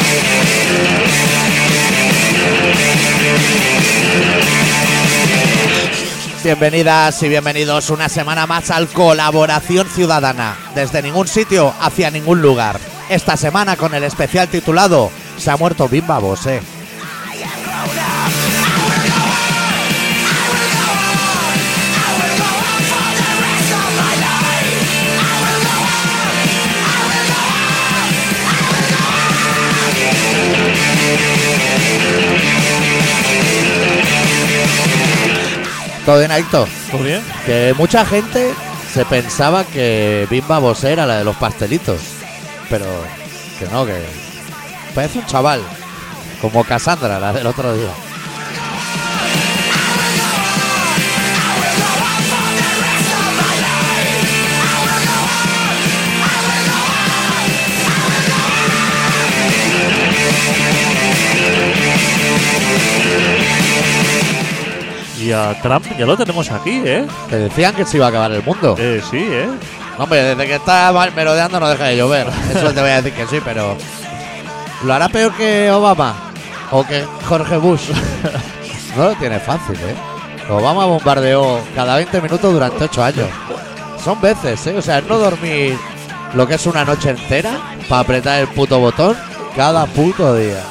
Bienvenidas y bienvenidos una semana más al Colaboración Ciudadana, desde ningún sitio hacia ningún lugar. Esta semana con el especial titulado Se ha muerto Bimba Bosé. ¿Todo bien, Adicto? ¿Todo bien? Que mucha gente se pensaba que Bimba Bosé era la de los pastelitos, pero que no, que parece un chaval, como Cassandra, la del otro día. Y a Trump ya lo tenemos aquí, ¿eh? Que decían que se iba a acabar el mundo. Sí, ¿eh? Hombre, desde que está merodeando no deja de llover. Eso te voy a decir que sí, pero ¿lo hará peor que Obama? ¿O que George Bush? No lo tiene fácil, ¿eh? Obama bombardeó cada 20 minutos durante 8 años. Son veces, ¿eh? O sea, no dormir lo que es una noche entera para apretar el puto botón cada puto día.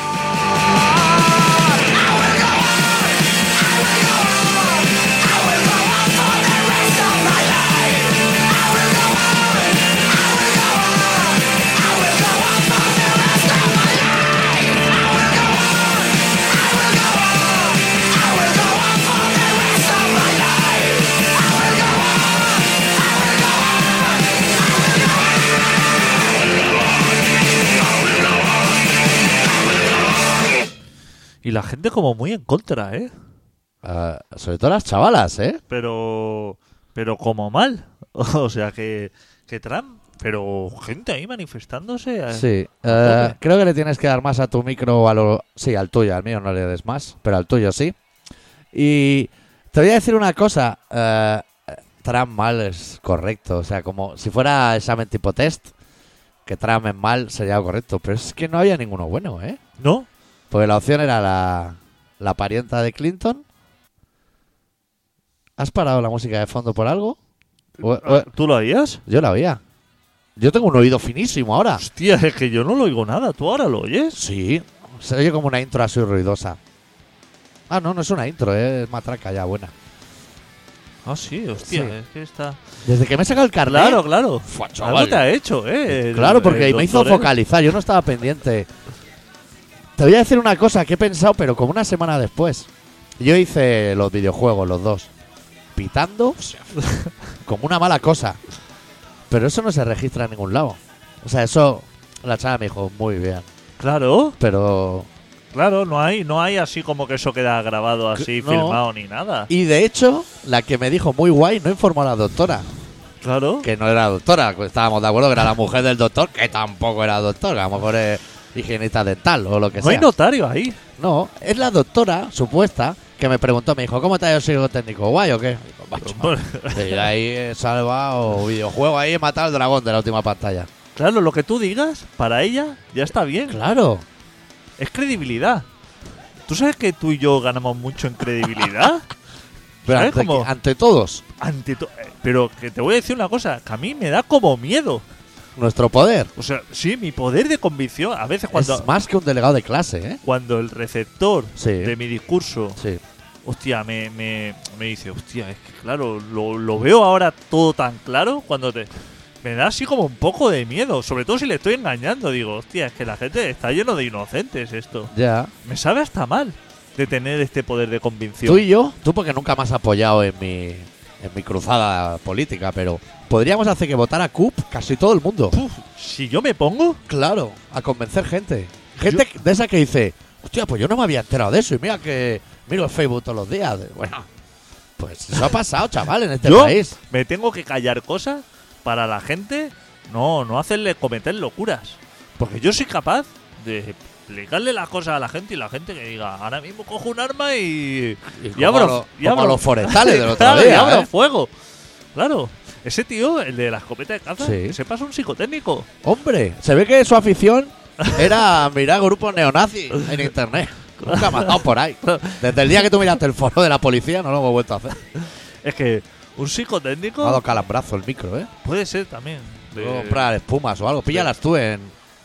Y la gente como muy en contra, ¿eh? Sobre todo las chavalas, ¿eh? Pero como mal. O sea, que Trump... Pero gente ahí manifestándose. Sí. Creo que le tienes que dar más a tu micro o a lo... Sí, al tuyo. Al mío no le des más, pero al tuyo sí. Y te voy a decir una cosa. Trump mal es correcto. O sea, como si fuera examen tipo test, que Trump es mal sería correcto. Pero es que no había ninguno bueno, ¿eh? ¿No? Porque la opción era la parienta de Clinton. ¿Has parado la música de fondo por algo? ¿Tú lo oías? Yo la oía. Yo tengo un oído finísimo ahora. Hostia, es que yo no lo oigo nada. ¿Tú ahora lo oyes? Sí, se oye como una intro así ruidosa. Ah, no es una intro, es matraca ya buena. Ah, sí, hostia, Sí. es que está... Desde que me he sacado el carnet. Claro. Fua, Algo chaval. te ha hecho, ¿eh? Claro, porque me hizo doctor, ¿eh? focalizar, yo no estaba pendiente. Te voy a decir una cosa que he pensado, pero como una semana después. Yo hice los videojuegos, los dos, pitando como una mala cosa. Pero eso no se registra en ningún lado. O sea, eso la chava me dijo, muy bien. Claro, Pero... no hay así como que eso queda grabado así, No. filmado ni nada. Y de hecho, la que me dijo muy guay no informó a la doctora. Claro. Que no era doctora, pues estábamos de acuerdo que era la mujer del doctor, que tampoco era doctora, a lo mejor es higienista dental o lo que No sea. hay notario ahí. No, es la doctora supuesta que me preguntó, me dijo, ¿cómo te ha ido el psicotécnico? ¿Guay o qué? Digo, macho, y ahí he salvado videojuego, ahí he matado al dragón de la última pantalla. Claro, lo que tú digas, para ella ya está bien. Claro. Es credibilidad. ¿Tú sabes que tú y yo ganamos mucho en credibilidad? Pero ¿Sabes cómo? ante todos, Pero que te voy a decir una cosa, que a mí me da como miedo. nuestro poder O sea, sí, mi poder de convicción, a veces cuando... es más que un delegado de clase, ¿eh? Cuando el receptor Sí. de mi discurso, Sí. hostia, me dice, hostia, es que claro, lo veo ahora todo tan claro, me da así como un poco de miedo, sobre todo si le estoy engañando, digo, hostia, es que la gente está lleno de inocentes esto. Ya. Me sabe hasta mal de tener este poder de convicción. Tú y yo, tú porque nunca me has apoyado en mi cruzada política, pero podríamos hacer que votara CUP casi todo el mundo. Uf, si yo me pongo, Claro, a convencer gente. Gente de esa que dice, hostia, pues yo no me había enterado de eso y mira que miro el Facebook todos los días. Bueno, pues eso ha pasado, chaval, en este yo país. me tengo que callar cosas para la gente no hacerle cometer locuras. Porque yo soy capaz de explicarle las cosas a la gente y la gente que diga, ahora mismo cojo un arma y Como los forestales del otro claro, y día, abro ¿eh? fuego. Claro. Ese tío, el de la escopeta de caza, Sí. se pasa un psicotécnico. Hombre, se ve que su afición era mirar grupos neonazis en internet. Nunca me ha dado por ahí. Desde el día que tú miraste el foro de la policía no lo hemos vuelto a hacer. Es que un Me ha psicotécnico dado calambrazo el micro, ¿eh? puede ser también. de- Voy a comprar espumas o algo. Píllalas tú en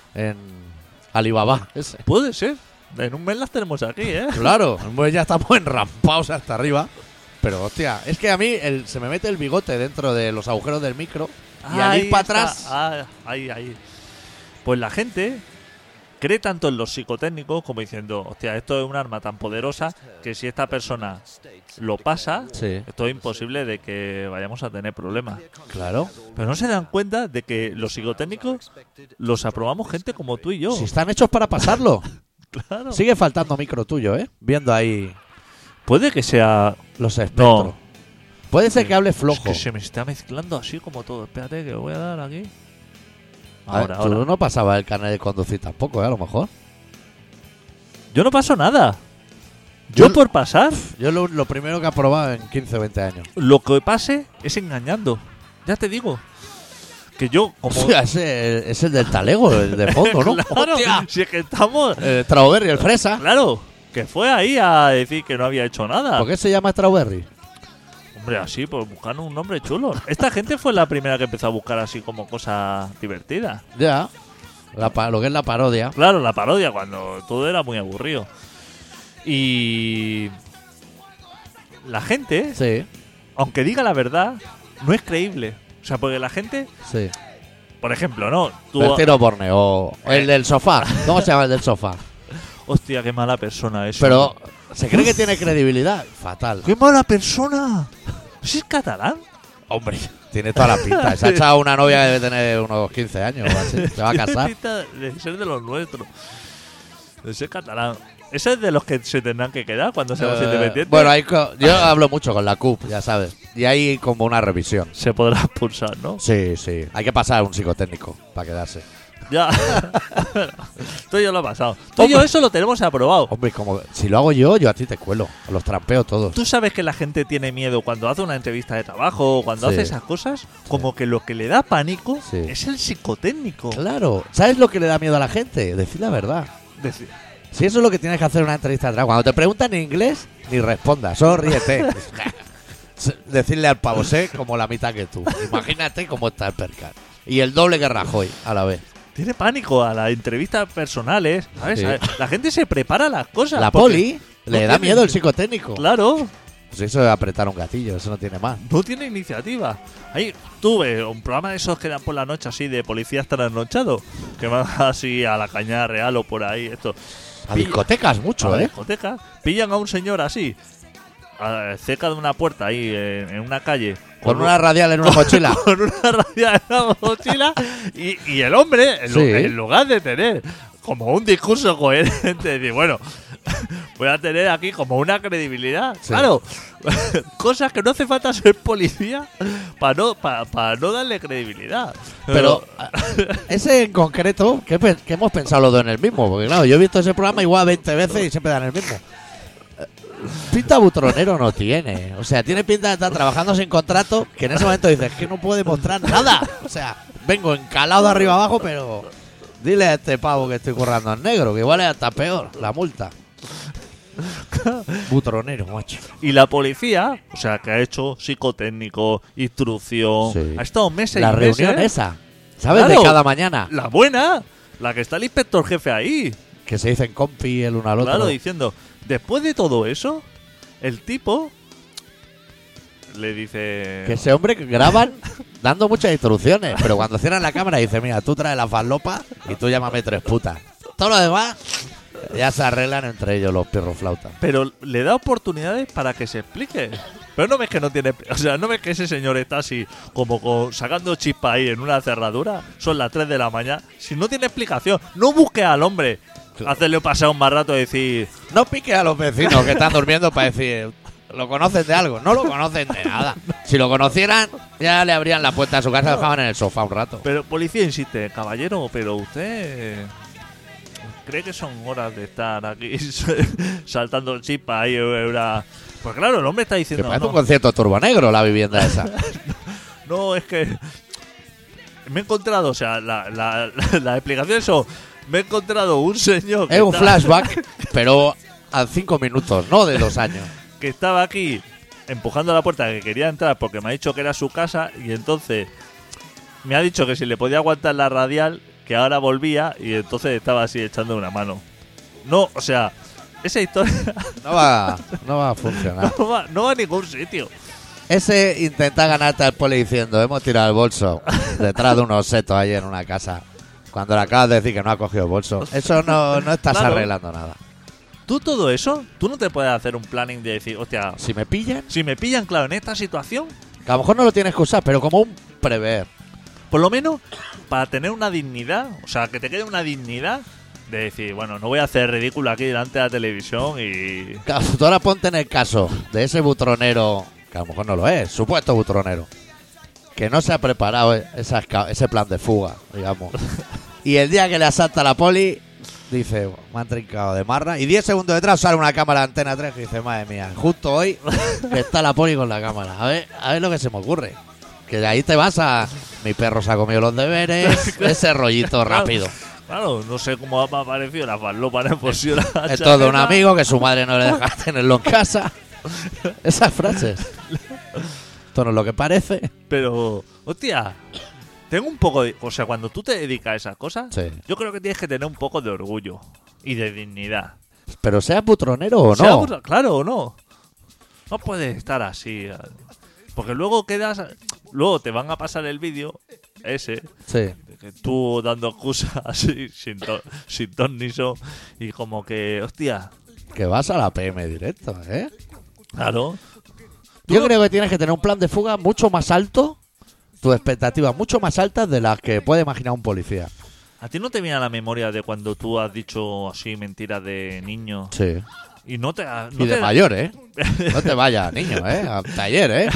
Alibaba. Ese. Puede ser. En un mes las tenemos aquí, ¿eh? Claro, pues ya estamos enrampados hasta arriba. Pero hostia, es que a mí se me mete el bigote dentro de los agujeros del micro y al Ahí ir para está. atrás. Ahí. Pues la gente cree tanto en los psicotécnicos como diciendo, hostia, esto es un arma tan poderosa que si esta persona lo pasa, Sí, esto es imposible de que vayamos a tener problemas. claro. Pero no se dan cuenta de que los psicotécnicos los aprobamos gente como tú y yo. Si están hechos para pasarlo. Claro. Sigue faltando micro tuyo, ¿eh? Viendo ahí Puede que sea... los espectros. Puede ser que hable Es flojo. que se me está mezclando así como todo. Espérate que lo voy a dar aquí. A ver, Ahora. tú no pasaba el carnet de conducir tampoco, ¿eh? A lo mejor. Yo no paso nada. Yo Yo- por pasar, Yo lo primero que he probado en 15 o 20 años. lo que pase es engañando. Ya te digo. Que yo, como... Hostia, ese es el del talego, el de fondo, ¿no? Claro, Hostia. si es que estamos... El Strawberry, el fresa. Claro, que fue ahí a decir que no había hecho nada. ¿Por qué se llama Strawberry? Hombre, así, pues buscando un nombre chulo. Esta gente fue la primera que empezó a buscar así como cosas divertidas. Ya. Lo que es la parodia. Claro, la parodia, cuando todo era muy aburrido. Y... La gente, Sí, aunque diga la verdad, no es creíble. O sea, porque la gente, sí. por ejemplo, ¿no? Tú, Bertino Borne o el del sofá. ¿Cómo se llama el del sofá? hostia, qué mala persona es. Pero se cree que tiene credibilidad. Fatal. ¡Qué mala persona! ¿Es catalán? Hombre, tiene toda la pinta. Se ha echado una novia que debe tener unos 15 años o así. Se va a Tiene casar. pinta de ser de los nuestros. De ser catalán. ¿Ese es de los que se tendrán que quedar cuando seamos independientes? Bueno, yo hablo mucho con la CUP, ya sabes. Y hay como una revisión. Se podrá expulsar, ¿no? Sí, sí. Hay que pasar un psicotécnico para quedarse. Ya. Tú y yo lo he pasado. Tú y yo Hombre. eso lo tenemos aprobado. Hombre, como si lo hago yo a ti te cuelo. Los trampeo todos. Tú sabes que la gente tiene miedo cuando hace una entrevista de trabajo o cuando Sí. hace esas cosas, como que lo que le da pánico Sí. es el psicotécnico. Claro. ¿Sabes lo que le da miedo a la gente? Decir la verdad. Decir, Si eso es lo que tienes que hacer en una entrevista de trabajo. Cuando te preguntan en inglés, ni respondas. Solo ríete. Decirle al pavo, sé como la mitad que tú. Imagínate cómo está el percal. Y el doble que Rajoy a la vez. tiene pánico a las entrevistas personales. ¿Sabes? Sí. La gente se prepara las cosas. La porque- poli le no da tiene- miedo el psicotécnico. Claro. Pues eso es apretar un gatillo, eso no tiene más. No tiene iniciativa. Ahí tuve un programa de esos que dan por la noche así de policías trasnochados. Que van así a la Cañada Real o por ahí. Esto. A discotecas mucho, A la ¿eh? discoteca. Pillan a un señor así. Cerca de una puerta ahí en una calle. Con una radial en una mochila. Con una radial en la mochila. Y el hombre, Sí. en lugar de tener como un discurso coherente, decir, bueno, voy a tener aquí como una credibilidad. Sí. Claro, cosas que no hace falta ser policía para no darle credibilidad. Pero ese en concreto, que hemos pensado los dos en el mismo. Porque claro, yo he visto ese programa igual 20 veces y siempre dan el mismo. Pinta butronero no tiene. O sea, tiene pinta de estar trabajando sin contrato, que en ese momento dices que no puede mostrar nada. O sea, vengo encalado de arriba abajo, pero dile a este pavo que estoy currando en negro, que igual es hasta peor la multa. Butronero, macho. Y la policía, o sea, que ha hecho psicotécnico, instrucción, Sí. ha estado meses La y meses. reunión esa, ¿sabes? Claro. De cada mañana. La buena, la que está el inspector jefe ahí. Que se dicen compi el uno al otro. Claro, diciendo, después de todo eso, el tipo le dice... Que ese hombre que graban dando muchas instrucciones, pero cuando cierran la cámara dice, mira, tú traes la falopa y tú llámame 3 putas. Todo lo demás ya se arreglan entre ellos los pirroflautas. Pero le da oportunidades para que se explique. Pero no ves que no tiene... O sea, no ves que ese señor está así como sacando chispa ahí en una cerradura. Son las 3 de la mañana. Si no tiene explicación, no busque al hombre. Hacerle pasar un más rato y decir... No piques a los vecinos que están durmiendo para decir, ¿lo conocen de algo? No lo conocen de nada. Si lo conocieran, ya le abrían la puerta a su casa y lo dejaban en el sofá un rato. Pero policía insiste, caballero, pero usted... ¿Cree que son horas de estar aquí saltando chispa ahí? Pues claro, el hombre está Que diciendo... parece No, un concierto turbonegro la vivienda esa. no, es que... Me he encontrado, o sea, la explicación es eso. me he encontrado un señor Es un flashback, pero a 5 minutos, no de 2 años. que estaba aquí empujando la puerta, que quería entrar porque me ha dicho que era su casa, y entonces me ha dicho que si le podía aguantar la radial, que ahora volvía, y entonces estaba así echando una mano. No, o sea, esa historia No va a funcionar. no va a ningún sitio. Ese intenta ganarte al poli diciendo, hemos tirado el bolso detrás de unos setos ahí en una casa, cuando le acabas de decir que no ha cogido el bolso. Eso no estás Claro. arreglando nada. Tú todo eso, tú no te puedes hacer un planning de decir, hostia, Si me pillan, si me pillan, claro, en esta situación, que a lo mejor no lo tienes que usar, pero como un prever. por lo menos para tener una dignidad, o sea, que te quede una dignidad de decir, bueno, no voy a hacer ridículo aquí delante de la televisión y... Claro, tú ahora ponte en el caso de ese butronero, que a lo mejor no lo es, supuesto butronero, que no se ha preparado ese plan de fuga, digamos. Y el día que le asalta la poli, dice, me han trincado de marra. Y 10 segundos detrás sale una cámara de Antena 3 que dice, madre mía, justo hoy que está la poli con la cámara. A ver lo que se me ocurre. Que de ahí te vas a... Mi perro se ha comido los deberes, ese rollito rápido. Claro, no sé cómo me ha parecido la farlopa en fusión. Es todo un amigo que su madre no le deja tenerlo en casa. Esas frases. Esto no es lo que parece. Pero, hostia, tengo un poco de... O sea, cuando tú te dedicas a esas cosas, Sí. yo creo que tienes que tener un poco de orgullo y de dignidad. Pero seas butronero o Sea no. claro o no. No puedes estar así. Porque luego quedas... Luego te van a pasar el vídeo ese... Sí. de que tú dando excusas así, sin ton ni son, y como que, hostia, Que vas a la PM directo, ¿eh? claro. Tú Yo no- creo que tienes que tener un plan de fuga mucho más alto, tus expectativas mucho más altas de las que puede imaginar un policía. ¿A ti no te viene a la memoria de cuando tú has dicho así mentiras de niño? Sí. Y no te... Y de mayor, ¿eh? No te vayas, niño, ¿eh? Al taller, ¿eh?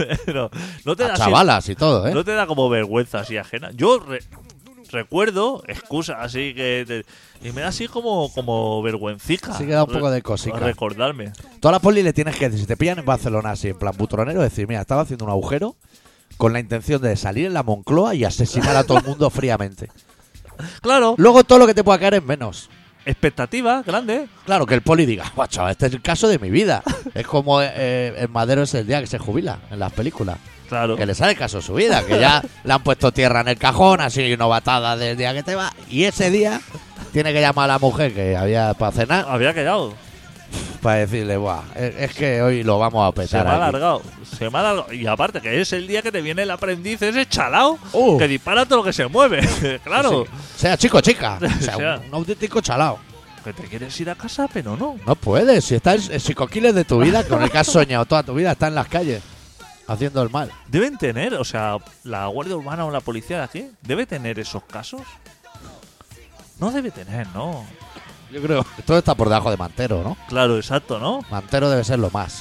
no te A da así- chavalas y todo, ¿eh? no te da como vergüenza así ajena. Yo recuerdo excusas así y me da así como vergüencica. Sí que da un poco de cosica. Recordarme. Tú a la poli le tienes que decir, si te pillan en Barcelona así, en plan butronero, decir, mira, estaba haciendo un agujero con la intención de salir en la Moncloa y asesinar a todo el mundo fríamente. Claro, Luego todo lo que te pueda caer es menos. expectativa grande. Claro, que el poli diga, guacho, este es el caso de mi vida. Es como el Madero es el día que se jubila en las películas. Claro. Que le sale el caso de su vida, que ya le han puesto tierra en el cajón, así novatada del día que te va. Y ese día tiene que llamar a la mujer que había para cenar Había quedado. para decirle, buah, es que hoy lo vamos a Se petar me ha aquí". alargado. Se me ha alargado. Y aparte que es el día que te viene el aprendiz ese chalao que Uh. dispara todo lo que se mueve. Claro. Sí. Sea chico o chica, o sea, Sea. un auténtico chalao. Que te quieres ir a casa, pero no. No puedes, si estás en psicoquiles de tu vida, con el que has soñado toda tu vida, está en las calles, haciendo el mal. Deben tener, o sea, la Guardia Urbana o la policía de aquí, ¿debe tener esos casos? No debe tener, ¿no? Yo creo que todo está por debajo de Mantero, ¿no? Claro, exacto, ¿no? Mantero debe ser lo más.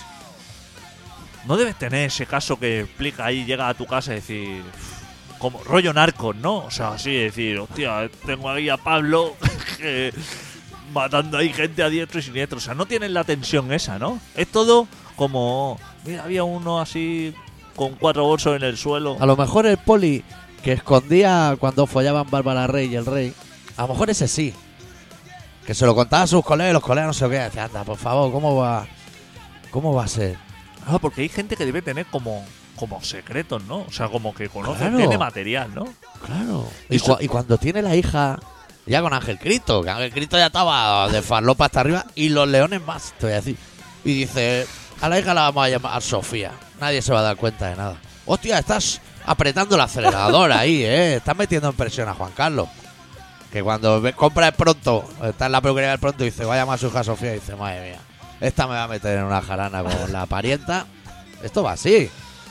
No debes tener ese caso que explica ahí, llega a tu casa y decir... Como rollo narcos, ¿no? O sea, así decir, hostia, tengo ahí a Pablo que matando ahí gente a diestro y siniestro. O sea, no tienen la tensión esa, ¿no? Es todo como... Mira, había uno así con 4 bolsos en el suelo. A lo mejor el poli que escondía cuando follaban Bárbara Rey y el rey, a lo mejor ese sí. Que se lo contaba a sus colegas y los colegas no sé qué. Decían, anda, por favor, ¿cómo va a ser? Ah, porque hay gente que debe tener como secretos, ¿no? O sea, como que conoce, Claro. tiene material, ¿no? Claro. Eso- Y cuando tiene la hija, ya con Ángel Cristo, que Ángel Cristo ya estaba de farlopa hasta arriba, y los leones más, te voy a decir. Y dice, a la hija la vamos a llamar Sofía. Nadie se va a dar cuenta de nada. Hostia, estás apretando el acelerador ahí, ¿eh? Estás metiendo en presión a Juan Carlos. Que cuando compra el Pronto, está en la peluquería del Pronto y dice, vaya más su hija Sofía, y dice, madre mía, esta me va a meter en una jarana con la parienta. Esto va así.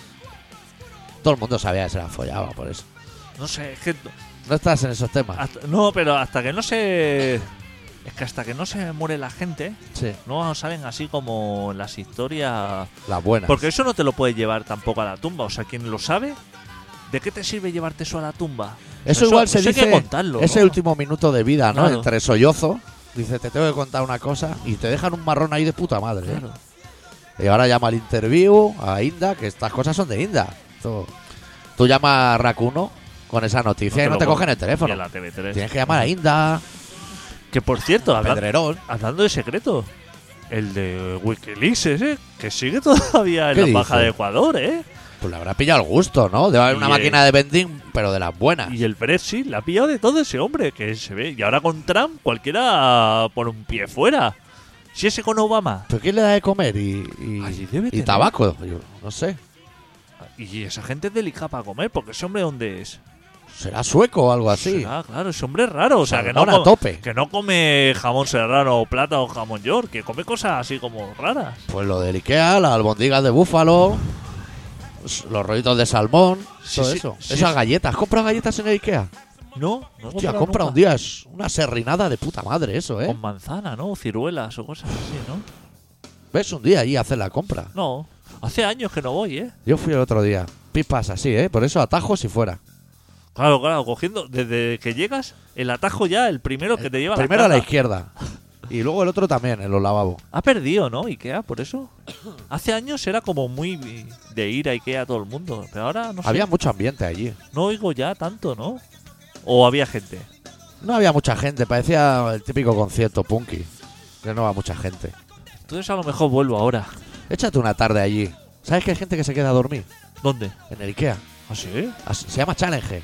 Todo el mundo sabía que se la follaba, por eso. No sé, es que... No estás en esos temas. no, pero hasta que no se... Es que hasta que no se muere la gente, Sí, no salen así como las historias... las buenas. Porque eso no te lo puedes llevar tampoco a la tumba. O sea, quien lo sabe, ¿de qué te sirve llevarte eso a la tumba? Eso igual se hay dice que contarlo, ese ¿no? último minuto de vida, ¿no? Claro. Entre sollozos. Dice, te tengo que contar una cosa. Y te dejan un marrón ahí de puta madre. ¿eh? Claro. Y ahora llama al interview a Inda, que estas cosas son de Inda. Tú llamas a Racuno con esa noticia y no te lo cogen el Y teléfono. en la TV3. Tienes que llamar a Inda, Que por cierto, Pedrerón. hablando de secreto, el de Wikileaks ese, que sigue todavía en ¿Qué la embajada de dices? Ecuador, ¿eh? Pues le habrá pillado el gusto, ¿no? Debe haber una Y, máquina de vending, pero de las buenas. Y el Brexit le ha pillado de todo ese hombre que se ve. Y ahora con Trump cualquiera por un pie fuera. Si ese con Obama. ¿Pero quién le da de comer? Allí debe Y tener. tabaco. Yo no sé. Y esa gente es delicada para comer, porque ese hombre ¿dónde es? ¿Será sueco o algo así? Será, claro, ese hombre es raro. O sea, que no, Salmón a tope. que no come jamón serrano o plata o jamón york, que come cosas así como raras. Pues lo del Ikea, las albóndigas de búfalo, los rollitos de salmón, Sí, todo sí, eso. sí, Esas sí. galletas. ¿Compra galletas en el Ikea? No, no he Hostia, comprado compra nunca. un día. Es una serrinada de puta madre eso, ¿eh? Con manzana, ¿no? O ciruelas o cosas así, ¿no? Ves un día allí a hacer la compra. No, hace años que no voy, ¿eh? Yo fui el otro día. Pipas así, ¿eh? Por eso atajos y fuera. Claro, claro, cogiendo, desde que llegas, el atajo ya, el primero que te lleva Primero a la caja. izquierda. Y luego el otro también, en los lavabos. Ha perdido, ¿no? Ikea, por eso. Hace años era como muy de ir a Ikea todo el mundo, pero ahora no sé. Había mucho ambiente allí. No oigo ya tanto, ¿no? O había gente. No había mucha gente, parecía el típico concierto punky. Que no va mucha gente. Entonces a lo mejor vuelvo ahora. Échate una tarde allí. ¿Sabes que hay gente que se queda a dormir? ¿Dónde? En el Ikea. ¿Ah, sí? Se llama Challenge.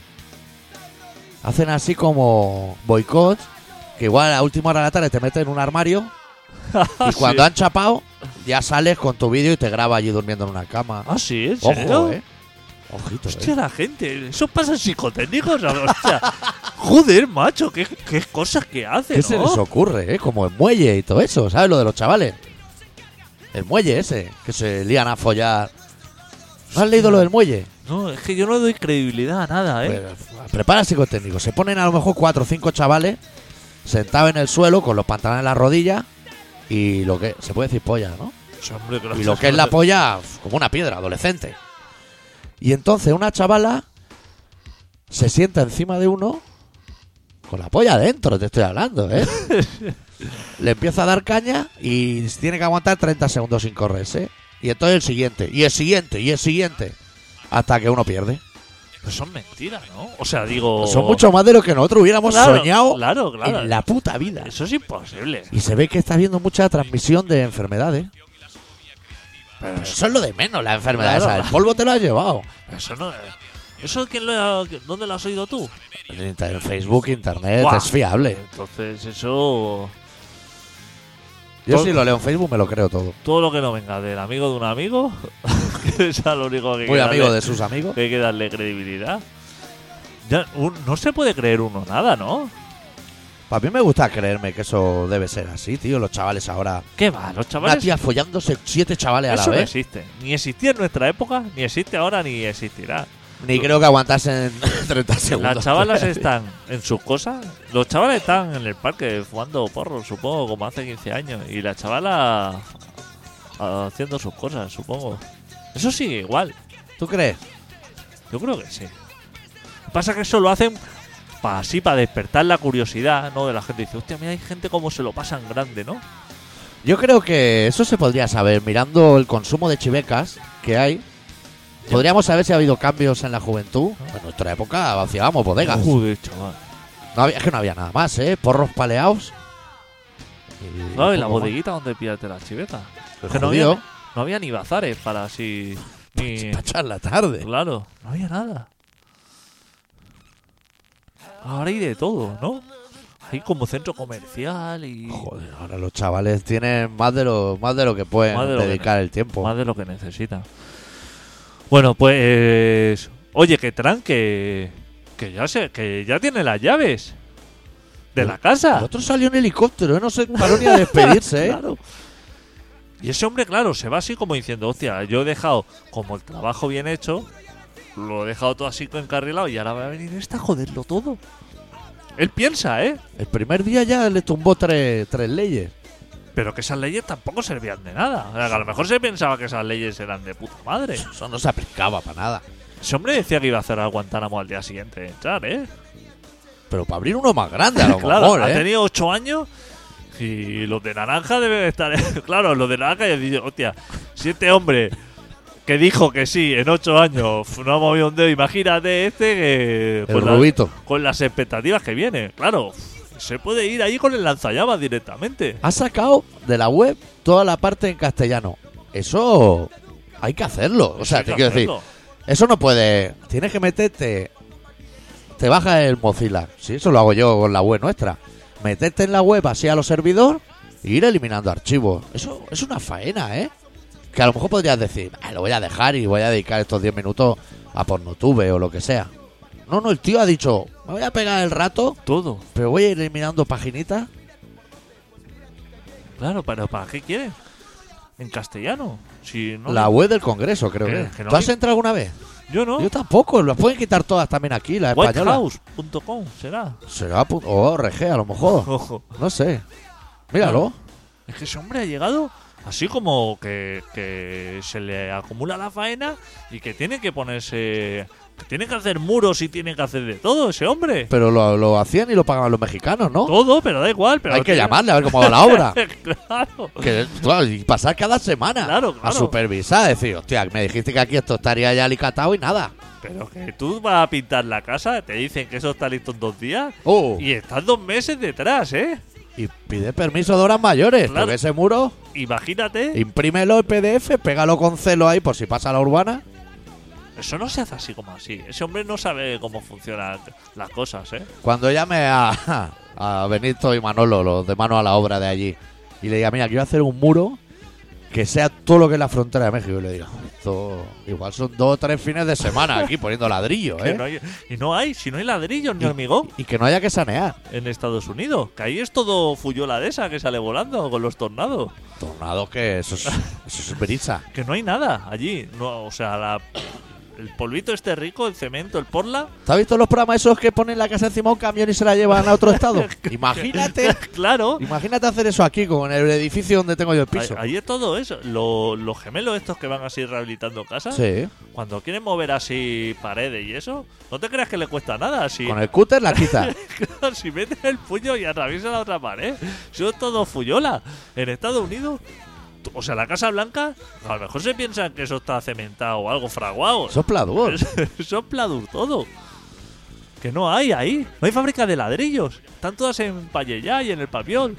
Hacen así como boicots, que igual a última hora de la tarde te meten en un armario y cuando han chapado ya sales con tu vídeo y te graba allí durmiendo en una cama. Ah, sí, ¿en serio? Ojo, Ojito, Hostia, la gente. Eso pasa en psicotécnicos. Hostia. Joder, macho, qué cosas que hace, ¿Qué ¿no? se les ocurre, Como el muelle y todo eso, ¿sabes? Lo de los chavales. El muelle ese, que se lían a follar. ¿No has leído lo del muelle? No, es que yo no doy credibilidad a nada, ¿eh? Pues, prepara psicotécnico. Se ponen a lo mejor 4 o 5 chavales sentados en el suelo con los pantalones en la rodilla y lo que se puede decir polla, ¿no? Sí, hombre, Y lo que es la polla como una piedra, adolescente. Y entonces una chavala se sienta encima de uno con la polla adentro, te estoy hablando, ¿eh? Le empieza a dar caña y tiene que aguantar 30 segundos sin correrse. Y entonces el siguiente, y el siguiente, y el siguiente. Hasta que uno pierde. Pero son mentiras, ¿no? O sea, digo... Son mucho más de lo que nosotros hubiéramos Claro, soñado claro. en la puta vida. Eso es imposible. Y se ve que está habiendo mucha transmisión de enfermedades. Pero eso es lo de menos, la enfermedad Claro. esa. El polvo te lo has llevado. Eso no... ¿Eso dónde lo has oído tú? En Facebook, internet, Buah. es fiable. Entonces eso... Yo Todo- si lo leo en Facebook me lo creo todo. Todo lo que no venga del amigo de un amigo, que es lo único que hay Muy que amigo darle- de sus amigos. que hay que darle credibilidad. Ya, no se puede creer uno nada, ¿no? Para mí me gusta creerme que eso debe ser así, tío. Los chavales ahora. ¿Qué va? Los Una chavales... tía follándose 7 chavales a la Eso no vez. existe. Ni existía en nuestra época, ni existe ahora, ni existirá. Ni creo que aguantasen 30 segundos. Las chavalas están en sus cosas. Los chavales están en el parque fumando porros, supongo, como hace 15 años. Y la chavala haciendo sus cosas, supongo. Eso sigue igual. ¿Tú crees? Yo creo que sí. Lo que pasa es que eso lo hacen para despertar la curiosidad, ¿no? De la gente. Dice, hostia, mira, hay gente como se lo pasan grande, ¿no? Yo creo que eso se podría saber mirando el consumo de chivecas que hay. Podríamos saber si ha habido cambios en la juventud. En nuestra época vaciábamos bodegas. Joder, chaval. Es que no había nada más, ¿eh? Porros paleados. Claro, y la poco más. bodeguita donde píllate la chiveta. El Que no judío, había, no había ni bazares para así. Ni. para echar la tarde. Claro, no había nada. Ahora hay de todo, ¿no? Hay como centro comercial y Joder, ahora los chavales tienen más de lo que pueden Más de lo que dedicar el tiempo. más de lo que necesitan. Bueno, pues oye, que Tran que ya tiene las llaves de la El casa. otro salió en helicóptero, no se paró ni a despedirse, ¿eh? Claro. Y ese hombre, claro, se va así como diciendo, hostia, yo he dejado como el trabajo bien hecho, lo he dejado todo así encarrilado y ahora va a venir esta a joderlo todo. Él piensa, ¿eh? El primer día ya le tumbó tres leyes. Pero que esas leyes tampoco servían de nada. O sea, que a lo mejor se pensaba que esas leyes eran de puta madre. Eso no se aplicaba para nada. Ese hombre decía que iba a cerrar Guantánamo al día siguiente de entrar, ¿eh? Pero para abrir uno más grande, a lo Claro, mejor, ha ¿eh? tenido 8 años y los de naranja deben estar... claro, los de naranja y dicho, hostia, si este hombre que dijo que sí en 8 años no ha movido un dedo, imagínate este que... El rubito. con las expectativas que viene, claro. Se puede ir ahí con el lanzallamas directamente. Ha sacado de la web toda la parte en castellano. Eso hay que hacerlo. O sea, Hay te que quiero decir, hacerlo. eso no puede. Tienes que meterte. Te baja el Mozilla. Sí, eso lo hago yo con la web nuestra. Meterte en la web así a los servidores e ir eliminando archivos. Eso es una faena, ¿eh? Que a lo mejor podrías decir, lo voy a dejar y voy a dedicar estos 10 minutos a Pornotube o lo que sea. No, el tío ha dicho, me voy a pegar el rato, Todo. pero voy a ir eliminando paginitas. Claro, pero ¿para qué quieres? En castellano. Si no, La web del Congreso, creo ¿Qué? que. Que no ¿Tú has hay- entrado alguna vez? yo no. Yo tampoco, las pueden quitar todas también aquí, la española. Whitehouse.com será. Será o ORG a lo mejor. Ojo. No sé. Míralo. Es que ese hombre ha llegado así como que se le acumula la faena y que tiene que ponerse. Que tiene que hacer muros y tiene que hacer de todo ese hombre. Pero lo hacían y lo pagaban los mexicanos, ¿no? Todo, pero da igual. Pero Hay que tiene- llamarle a ver cómo va la obra. Claro. Que, claro, y pasar cada semana Claro. a supervisar. Decir, hostia, me dijiste que aquí esto estaría ya alicatado y nada. Pero que tú vas a pintar la casa, te dicen que eso está listo en 2 días y estás 2 meses detrás, ¿eh? Y pide permiso de horas mayores. Claro. Porque ese muro, Imagínate. imprímelo en PDF, pégalo con celo ahí por si pasa la urbana. Eso no se hace así como así. Ese hombre no sabe cómo funcionan las cosas, ¿eh? Cuando llame a Benito y Manolo, los de mano a la obra de allí, y le diga, mira, quiero hacer un muro que sea todo lo que es la frontera de México, y le diga, esto igual son 2 o 3 fines de semana aquí poniendo ladrillo, Que ¿eh? no hay- y no hay, si no hay ladrillos ni hormigón Y que no haya que sanear. en Estados Unidos. Que ahí es todo fuyola de esa que sale volando con los tornados. Tornados que eso es brisa. Que no hay nada allí. No, o sea, el polvito este rico, el cemento, el porla. ¿Te has visto los programas esos que ponen la casa encima de un camión y se la llevan a otro estado? Imagínate. Claro. Imagínate hacer eso aquí, con el edificio donde tengo yo el piso. Ahí es todo eso. Los gemelos estos que van así rehabilitando casas, Sí. cuando quieren mover así paredes y eso, no te creas que le cuesta nada. Si, Con el cúter la quita. si metes el puño y atraviesa la otra pared, eso es todo fuyola. En Estados Unidos, o sea, la Casa Blanca, a lo mejor se piensan que eso está cementado o algo fraguado. Sopladur. Eso es pladur todo. Que no hay ahí. No hay fábrica de ladrillos. Están todas en Pallellá y en el Papiol.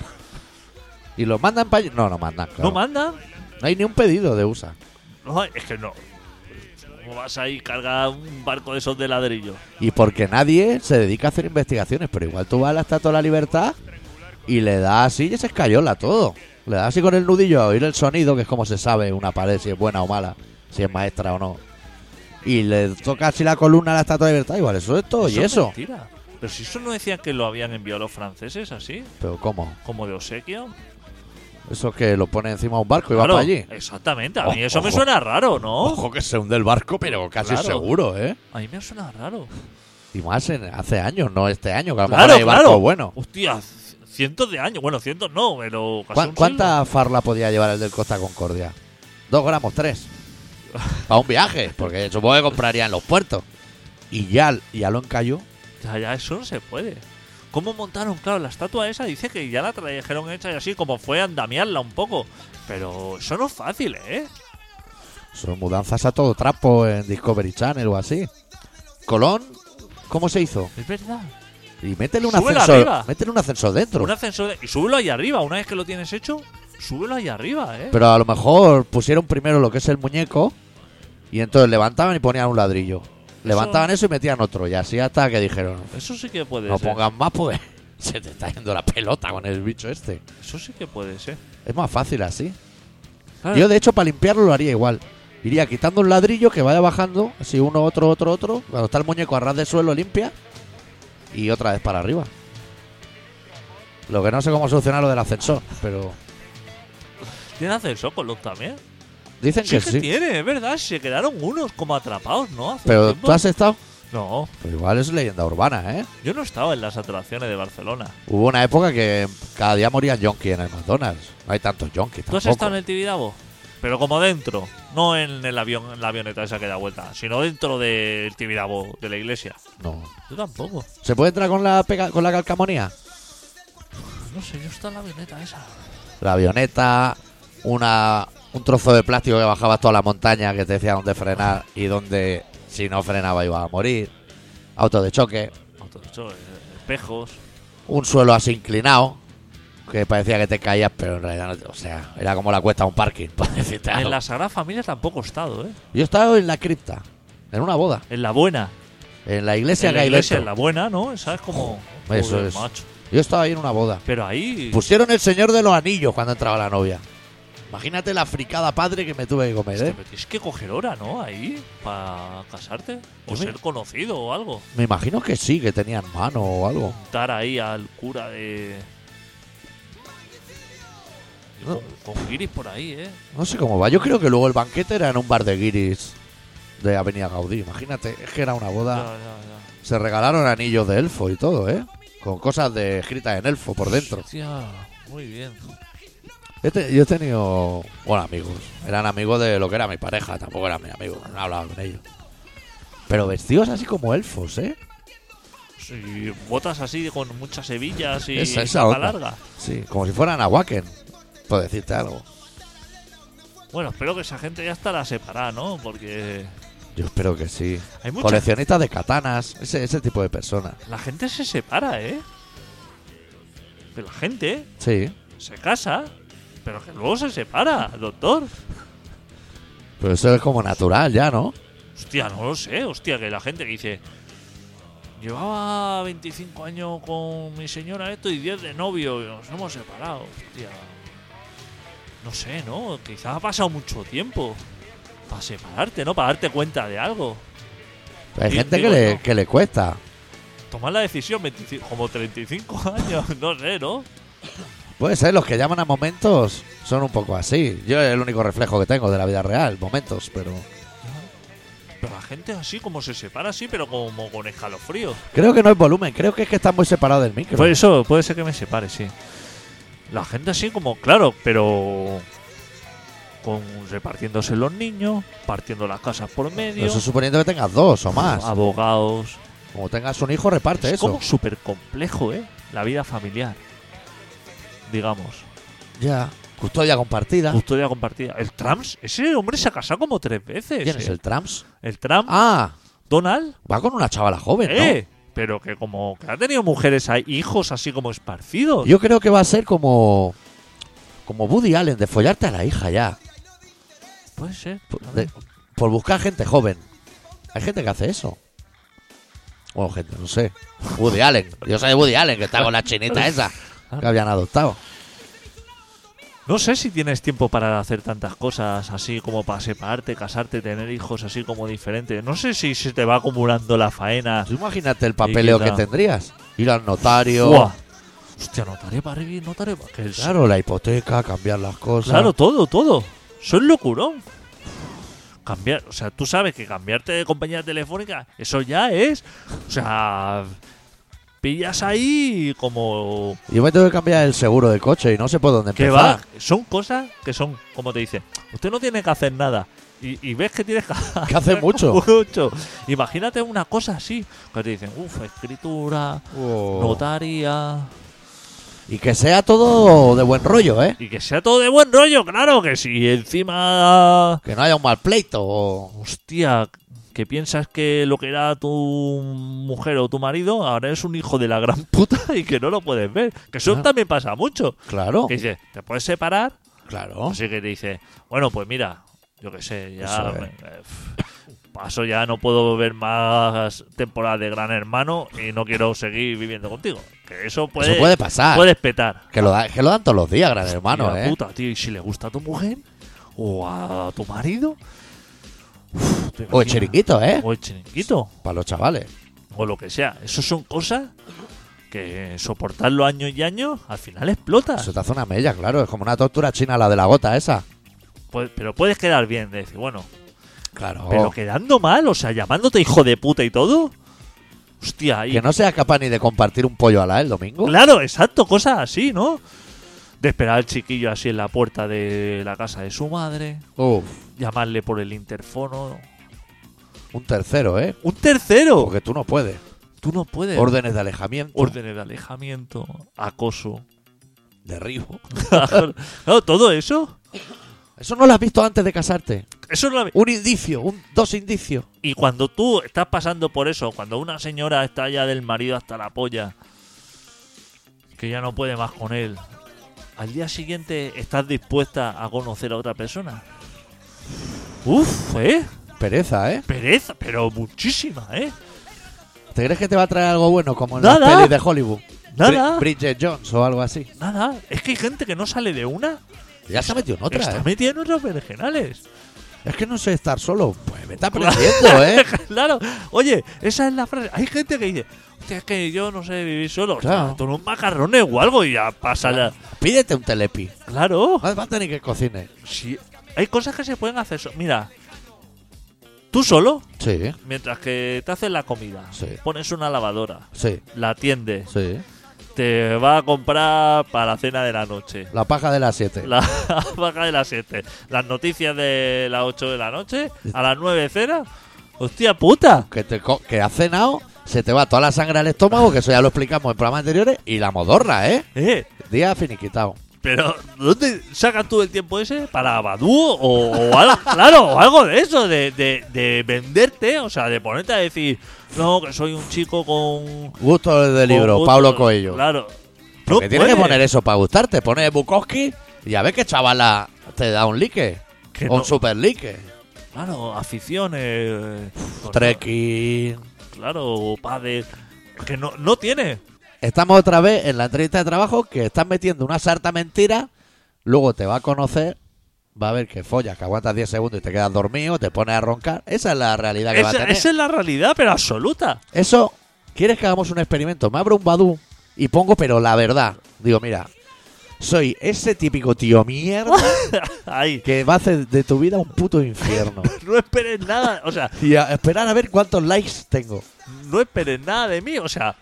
Y los mandan para allí. No mandan, claro. No mandan. No hay ni un pedido de USA. No hay, es que no. ¿Cómo vas ahí a cargar un barco de esos de ladrillo? Y porque nadie se dedica a hacer investigaciones. Pero igual tú vas a la Estatua de la Libertad y le das así y se escayola todo. Le das así con el nudillo a oír el sonido, que es como se sabe una pared si es buena o mala, si es maestra o no. Y le toca así la columna a la Estatua de la Libertad. Igual, eso es todo. ¿Y es eso? mentira. Pero si eso no decían que lo habían enviado los franceses así, ¿Pero cómo? como de obsequio. Eso que lo pone encima de un barco y va Claro, para allí. exactamente. A mí Ojo, eso me ojo. suena raro, ¿no? Ojo que se hunde el barco, pero casi Claro. seguro, ¿eh? A mí me suena raro. Y más hace años, no este año, que a lo Claro, mejor hay barco claro. bueno. Hostia, cientos de años. Bueno, cientos no, pero casi un siglo. ¿Cuánta farla podía llevar el del Costa Concordia? 2 gramos, 3. Para un viaje, porque supongo que compraría en los puertos. Y ya lo encalló. Ya, eso no se puede. ¿Cómo montaron? Claro, la estatua esa dice que ya la trajeron hecha y así, como fue a andamiarla un poco. Pero eso no es fácil, ¿eh? Son mudanzas a todo trapo en Discovery Channel o así. Colón, ¿cómo se hizo? Es verdad. Y métele un Súbelo ascensor. arriba. Métele un ascensor dentro. Un ascensor y súbelo ahí arriba. Una vez que lo tienes hecho, súbelo ahí arriba, ¿eh? Pero a lo mejor pusieron primero lo que es el muñeco y entonces levantaban y ponían un ladrillo. Levantaban eso y metían otro. Y así hasta que dijeron, Eso sí que puede no ser. pongan más porque se te está yendo la pelota con el bicho este. Eso sí que puede ser. Es más fácil así. Claro. Yo de hecho para limpiarlo lo haría igual. Iría quitando un ladrillo que vaya bajando, así uno, otro. Cuando está el muñeco a ras de suelo limpia y otra vez para arriba. Lo que no sé cómo solucionar lo del ascensor, pero ¿Tiene ascensor con los también? dicen que Sí sí. tiene, es verdad. Se quedaron unos como atrapados, ¿no? Hace Pero tiempo. tú has estado. No, Pero igual es leyenda urbana, ¿eh? yo no estaba en las atracciones de Barcelona. Hubo una época que cada día morían yonkis en el McDonald's. No hay tantos yonkis ¿Tú has tampoco. estado en el Tibidabo? Pero como dentro, no en el avión, en la avioneta esa que da vuelta, sino dentro del Tibidabo, de la iglesia. No. Yo tampoco. ¿Se puede entrar con la con la calcamonía? No sé, yo estaba en la avioneta esa. La avioneta, un trozo de plástico que bajaba toda la montaña que te decía dónde frenar y dónde si no frenaba iba a morir. Auto de choque. Espejos. un suelo así inclinado, que parecía que te caías, pero en realidad no, o sea, era como la cuesta de un parking, por decirte algo. En la Sagrada Familia tampoco he estado, ¿eh? Yo estaba en la cripta, en una boda, En la buena. en la iglesia En que la hay iglesia, en dentro. la buena, ¿no? Esa es como... Eso Joder, es. macho. Yo estaba ahí en una boda. Pero ahí... Pusieron el Señor de los Anillos cuando entraba la novia. Imagínate la fricada padre que me tuve que comer, Hostia, ¿eh? pero tienes que coger hora, ¿no? Ahí, para casarte. O Yo me- ser conocido o algo. Me imagino que sí, que tenían mano o algo. Juntar ahí al cura de... Y No. con guiris por ahí, ¿eh? No sé cómo va. Yo creo que luego el banquete era en un bar de guiris de Avenida Gaudí. Imagínate, es que era una boda. Ya. Se regalaron anillos de elfo y todo, ¿eh? Con cosas de escritas en elfo por dentro. Hostia, muy bien. Yo he tenido, bueno, amigos. Eran amigos de lo que era mi pareja. Tampoco eran mis amigos. No hablaba con ellos. Pero vestidos así como elfos, ¿eh? Sí, botas así con muchas hebillas y Esa capa onda. larga. Sí, como si fueran Awaken. Por decirte algo. Bueno, espero que esa gente ya estará separada, ¿no? Porque Yo espero que sí. hay mucha... Coleccionistas de katanas. Ese tipo de personas. La gente se separa, ¿eh? Pero la gente Sí. se casa, pero que luego se separa, doctor. Pero eso es como natural ya, ¿no? Hostia, no lo sé. Hostia, que la gente que dice... Llevaba 25 años con mi señora esto y 10 de novio y nos hemos separado. Hostia. No sé, ¿no? Quizás ha pasado mucho tiempo para separarte, ¿no? Para darte cuenta de algo. Hay Sí, gente digo yo. que le cuesta. Tomar la decisión 25, como 35 años, no sé, ¿no? Puede ser, los que llaman a momentos son un poco así. Yo es el único reflejo que tengo de la vida real, momentos, pero... Pero la gente así como se separa así, pero como con escalofríos. Creo que no es volumen, creo que es que está muy separado del micro. Pues eso, puede ser que me separe, sí. La gente así como, claro, pero repartiéndose los niños, partiendo las casas por medio, Eso suponiendo que tengas dos o más. abogados. Como tengas un hijo, reparte Es eso. como súper complejo, ¿eh? La vida familiar. Digamos. Ya. Custodia compartida. Custodia compartida. El Trumps, ese hombre se ha casado como 3 veces. ¿Quién es el Trumps? El Trump, Ah, Donald. va con una chavala joven, Pero que como que ha tenido mujeres ahí, hijos así como esparcidos. ¿no? Yo creo que va a ser como Woody Allen, de follarte a la hija ya. Puede ser. Por buscar gente joven. Hay gente que hace eso. O gente, no sé. Woody Allen. Yo soy Woody Allen, que está con la chinita esa que habían adoptado. No sé si tienes tiempo para hacer tantas cosas así como para separarte, casarte, tener hijos así como diferentes. No sé si se te va acumulando la faena. Tú imagínate el papeleo quizá- que tendrías. Ir al notario. ¡Fua! Hostia, notaré para arriba, notaré para... Que Claro, la hipoteca, cambiar las cosas. Claro, todo. Eso es locurón. Cambiar, o sea, tú sabes que cambiarte de compañía telefónica, eso ya es. O sea, pillas ahí como... Yo me tengo que cambiar el seguro de coche y no sé por dónde Que empezar. va, son cosas que son, como te dicen, usted no tiene que hacer nada. Y ves que tienes que Que hace mucho. mucho. Imagínate una cosa así, que te dicen, escritura, notaría... Y que sea todo de buen rollo, ¿eh? Y que sea todo de buen rollo, claro, que si encima... Que no haya un mal pleito o... Hostia, que piensas que lo que era tu mujer o tu marido ahora es un hijo de la gran puta y que no lo puedes ver. Que eso Ah. también pasa mucho. Claro, Que dice, ¿te puedes separar? claro. Así que te dice, bueno, pues mira, yo qué sé, ya Eso es. paso, ya no puedo ver más temporadas de Gran Hermano y no quiero seguir viviendo contigo. Que eso puede, Eso puede pasar. puedes petar. Que lo dan todos los días, gran hermano, Hostia ¿eh? puta, tío, y si le gusta a tu mujer o a tu marido, uf, ¿te O el imaginas? chiringuito, ¿eh? O el chiringuito, Para los chavales. o lo que sea. Eso son cosas que soportarlo años y años, al final explota. Eso te hace una mella, claro. Es como una tortura china la de la gota esa. Pero puedes quedar bien, de decir, bueno, Claro. pero quedando mal, o sea, llamándote hijo de puta y todo. Hostia, y Que no seas capaz ni de compartir un pollo a la el domingo. claro, exacto, cosas así, ¿no? De esperar al chiquillo así en la puerta de la casa de su madre, Uf, llamarle por el interfono. un tercero, ¿eh? ¡Un tercero! Porque tú no puedes. Tú no puedes. Órdenes de alejamiento. Órdenes de alejamiento, acoso. Derribo. Claro, todo eso. Eso no lo has visto antes de casarte. Eso no lo... Un indicio, dos indicios. Y cuando tú estás pasando por eso, cuando una señora está ya del marido hasta la polla, que ya no puede más con él. Al día siguiente estás dispuesta a conocer a otra persona. Uf, Pereza, ¿eh? pereza, pero muchísima, ¿Te crees que te va a traer algo bueno como en Nada. las pelis de Hollywood? Nada. Bridget Jones o algo así. Nada, es que hay gente que no sale de una. Ya se ha metido en otra, Está ¿eh? metida en otros berenjenales. Es que no sé estar solo. Pues me está aprendiendo, ¿eh? Claro. Oye, esa es la frase. Hay gente que dice, hostia, es que yo no sé vivir solo. Claro. O sea, tú unos macarrones o algo y ya pasa la... Pídete un telepi. Claro. No hace falta ni que cocine. Sí, hay cosas que se pueden hacer. Mira, tú solo, Sí, mientras que te haces la comida, Sí. pones una lavadora, sí, la atiendes, sí. te va a comprar para la cena de la noche. La paja de las 7. La vaca de las 7. Las noticias de las 8 de la noche. A las 9 cena. ¡Hostia puta! Que has cenado, se te va toda la sangre al estómago, que eso ya lo explicamos en programas anteriores, y la modorra, ¿eh? Día finiquitado. Pero, ¿dónde sacas tú el tiempo ese? ¿Para Badoo o algo? Claro, o algo de eso, de venderte, o sea, de ponerte a decir, no, que soy un chico con... Gusto del libro, con Pablo gusto". Coelho. Claro. Que tienes que puedes. poner eso para gustarte. Pones Bukowski y a ver qué chavala te da un like. Que O un no. super like. Claro, aficiones. Trekking. Claro, padre. Que no tiene. Estamos otra vez en la entrevista de trabajo que estás metiendo una sarta mentira, luego te va a conocer, va a ver que follas, que aguantas 10 segundos y te quedas dormido, te pones a roncar. Esa es la realidad que va a tener. Esa es la realidad, pero absoluta. Eso, ¿quieres que hagamos un experimento? Me abro un Badoo y pongo, pero la verdad. Digo, mira, soy ese típico tío mierda Ahí. que va a hacer de tu vida un puto infierno. No esperes nada. O sea, Y a esperar a ver cuántos likes tengo. no esperes nada de mí. O sea,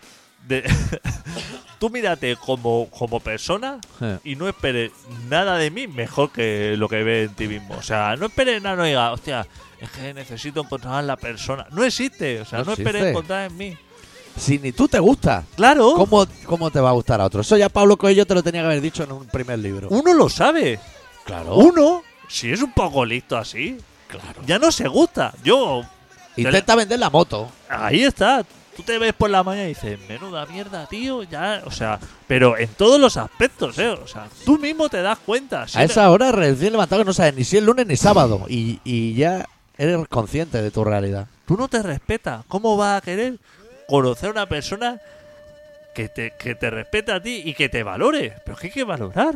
tú mírate como persona y no esperes nada de mí mejor que lo que ves en ti mismo. O sea, no esperes nada, no digas, hostia, es que necesito encontrar a la persona. No existe. O sea, No no esperes existe. encontrar en mí. Si ni tú te gustas, Claro. ¿cómo te va a gustar a otro? Eso ya Pablo Coelho te lo tenía que haber dicho en un primer libro. Uno lo sabe. Claro. Uno, si es un poco listo así, Claro. ya no se gusta. Yo, Intenta vender la moto. ahí está. Tú te ves por la mañana y dices, menuda mierda, tío. Ya, o sea, pero en todos los aspectos, O sea, tú mismo te das cuenta. Si A esa hora recién levantado que no sabes ni si es lunes ni sábado. Y ya eres consciente de tu realidad. tú no te respetas. ¿Cómo vas a querer conocer a una persona que te respeta a ti y que te valore? Pero es que hay que valorar.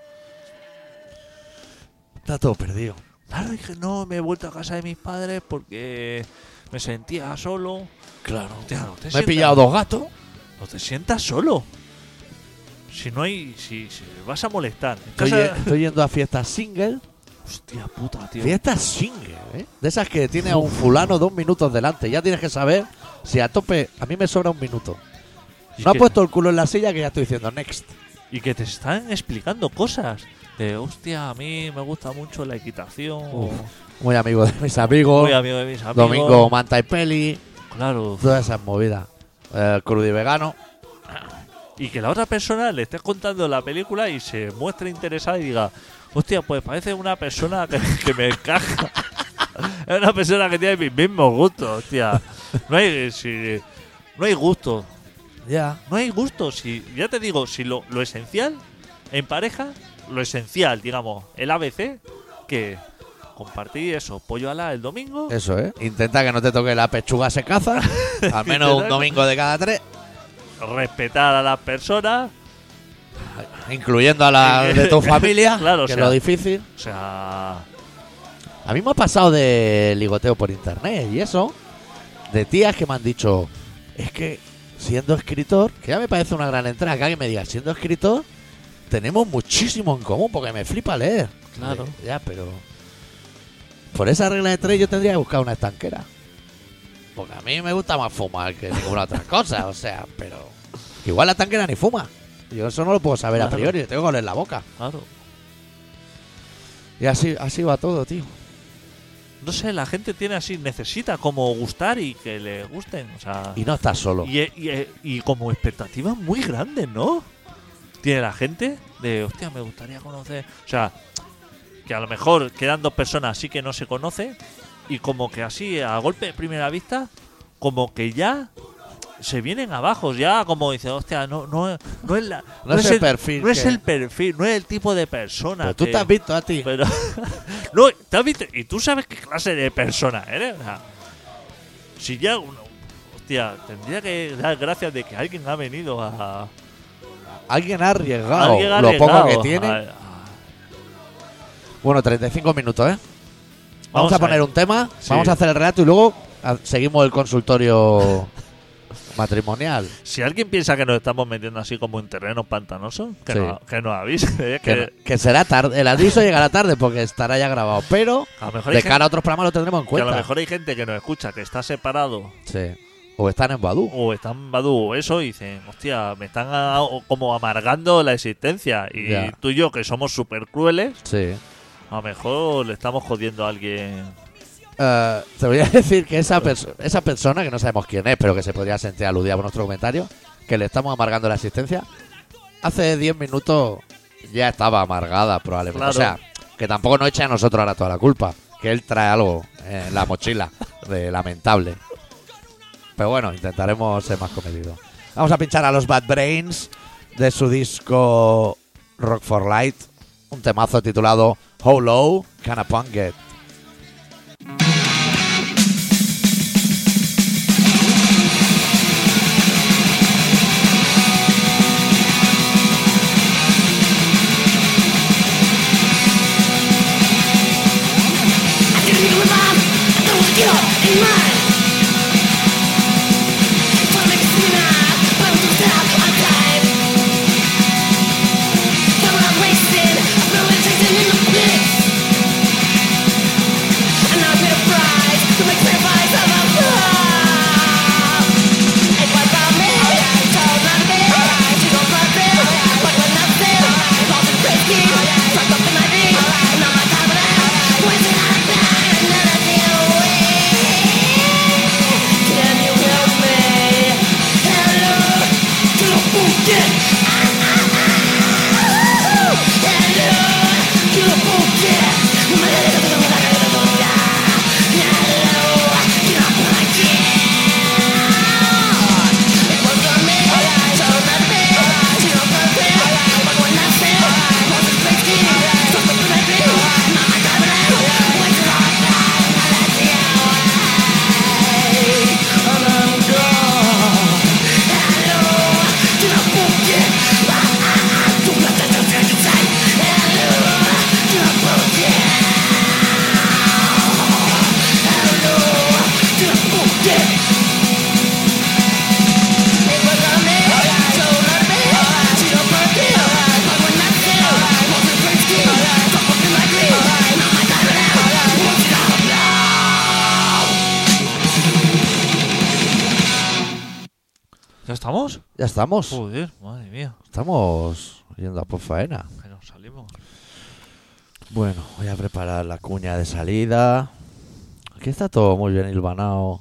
Está todo perdido. Claro, dije, no, me he vuelto a casa de mis padres porque me sentía solo. Claro. Hostia, no te Me he sientas- pillado 2 gatos. No te sientas solo. Si no hay. Si vas a molestar. En casa- Estoy yendo a fiestas single. Hostia puta, tío. Fiestas single, ¿eh? De esas que tiene a un fulano 2 minutos delante. Ya tienes que saber si a tope. A mí me sobra 1 minuto. Y No ha que- puesto el culo en la silla que ya estoy diciendo next. Y que te están explicando cosas. De hostia, a mí me gusta mucho la equitación. Uf. Muy amigo de mis amigos. Muy amigo de mis amigos. Domingo manta y peli. Claro. Todas esas movidas. Crudo y vegano. Y que la otra persona le esté contando la película y se muestre interesada y diga, hostia, pues parece una persona que me encaja. Es una persona que tiene mis mismos gustos, hostia. No hay gusto. Ya. No hay gusto. Si, ya te digo, si lo esencial en pareja, lo esencial, digamos, el ABC, que compartir eso, pollo ala el domingo. Eso, ¿eh? Intenta que no te toque la pechuga se caza. Al menos un domingo de cada 3. Respetar a las personas. Incluyendo a la de tu familia. Claro, o que sea- es lo difícil. O sea, A mí me ha pasado de ligoteo por internet y eso. De tías que me han dicho, es que siendo escritor, que ya me parece una gran entrada, que alguien me diga, siendo escritor, tenemos muchísimo en común porque me flipa leer. Claro. Ya, pero por esa regla de 3 yo tendría que buscar una estanquera. Porque a mí me gusta más fumar que ninguna otra cosa, o sea, pero igual la estanquera ni fuma. Yo eso no lo puedo saber a Claro. priori, tengo que oler la boca. claro. Y así va todo, tío. No sé, la gente tiene así, necesita como gustar y que le gusten. O sea, Y no estás solo. y como expectativas muy grandes, ¿no? Tiene la gente de, hostia, me gustaría conocer. O sea, que a lo mejor quedan 2 personas así que no se conocen y como que así, a golpe de primera vista, como que ya se vienen abajo ya, como dice, hostia, no es No es el perfil no es que- el perfil, no es el tipo de persona. Pero tú que- te has visto a ti. Pero no, ¿te has visto? Y tú sabes qué clase de persona eres. O sea, si ya hostia, tendría que dar gracias de que alguien ha venido a Alguien ha arriesgado alguien ha lo poco arriesgado que tiene. a- Bueno, 35 minutos, ¿eh? Vamos a poner ver. un tema, Sí. vamos a hacer el relato y luego seguimos el consultorio matrimonial. Si alguien piensa que nos estamos metiendo así como en terreno pantanoso, que, Sí. que nos avise. Que será tarde. El aviso llegará tarde porque estará ya grabado. Pero a lo mejor hay de gente, cara a otros programas lo tendremos en que a lo cuenta. mejor hay gente que nos escucha que está separado Sí. O están en Badoo. o están en Badoo o eso y dicen, hostia, me están como amargando la existencia. Y Ya. tú y yo, que somos súper crueles, Sí. a lo mejor le estamos jodiendo a alguien. Te voy a decir que esa persona, que no sabemos quién es, pero que se podría sentir aludida por nuestro comentario, que le estamos amargando la existencia, hace 10 minutos ya estaba amargada probablemente. Claro. O sea, que tampoco nos echa a nosotros ahora toda la culpa, que él trae algo en la mochila de lamentable. Pero bueno, intentaremos ser más comedidos. Vamos a pinchar a los Bad Brains de su disco Rock for Light, un temazo titulado How Low Can a Punk Get. ¿Ya estamos? Ya estamos. Joder, madre mía, Estamos yendo a por faena. que nos salimos. Bueno, voy a preparar la cuña de salida. Aquí está todo muy bien hilvanado.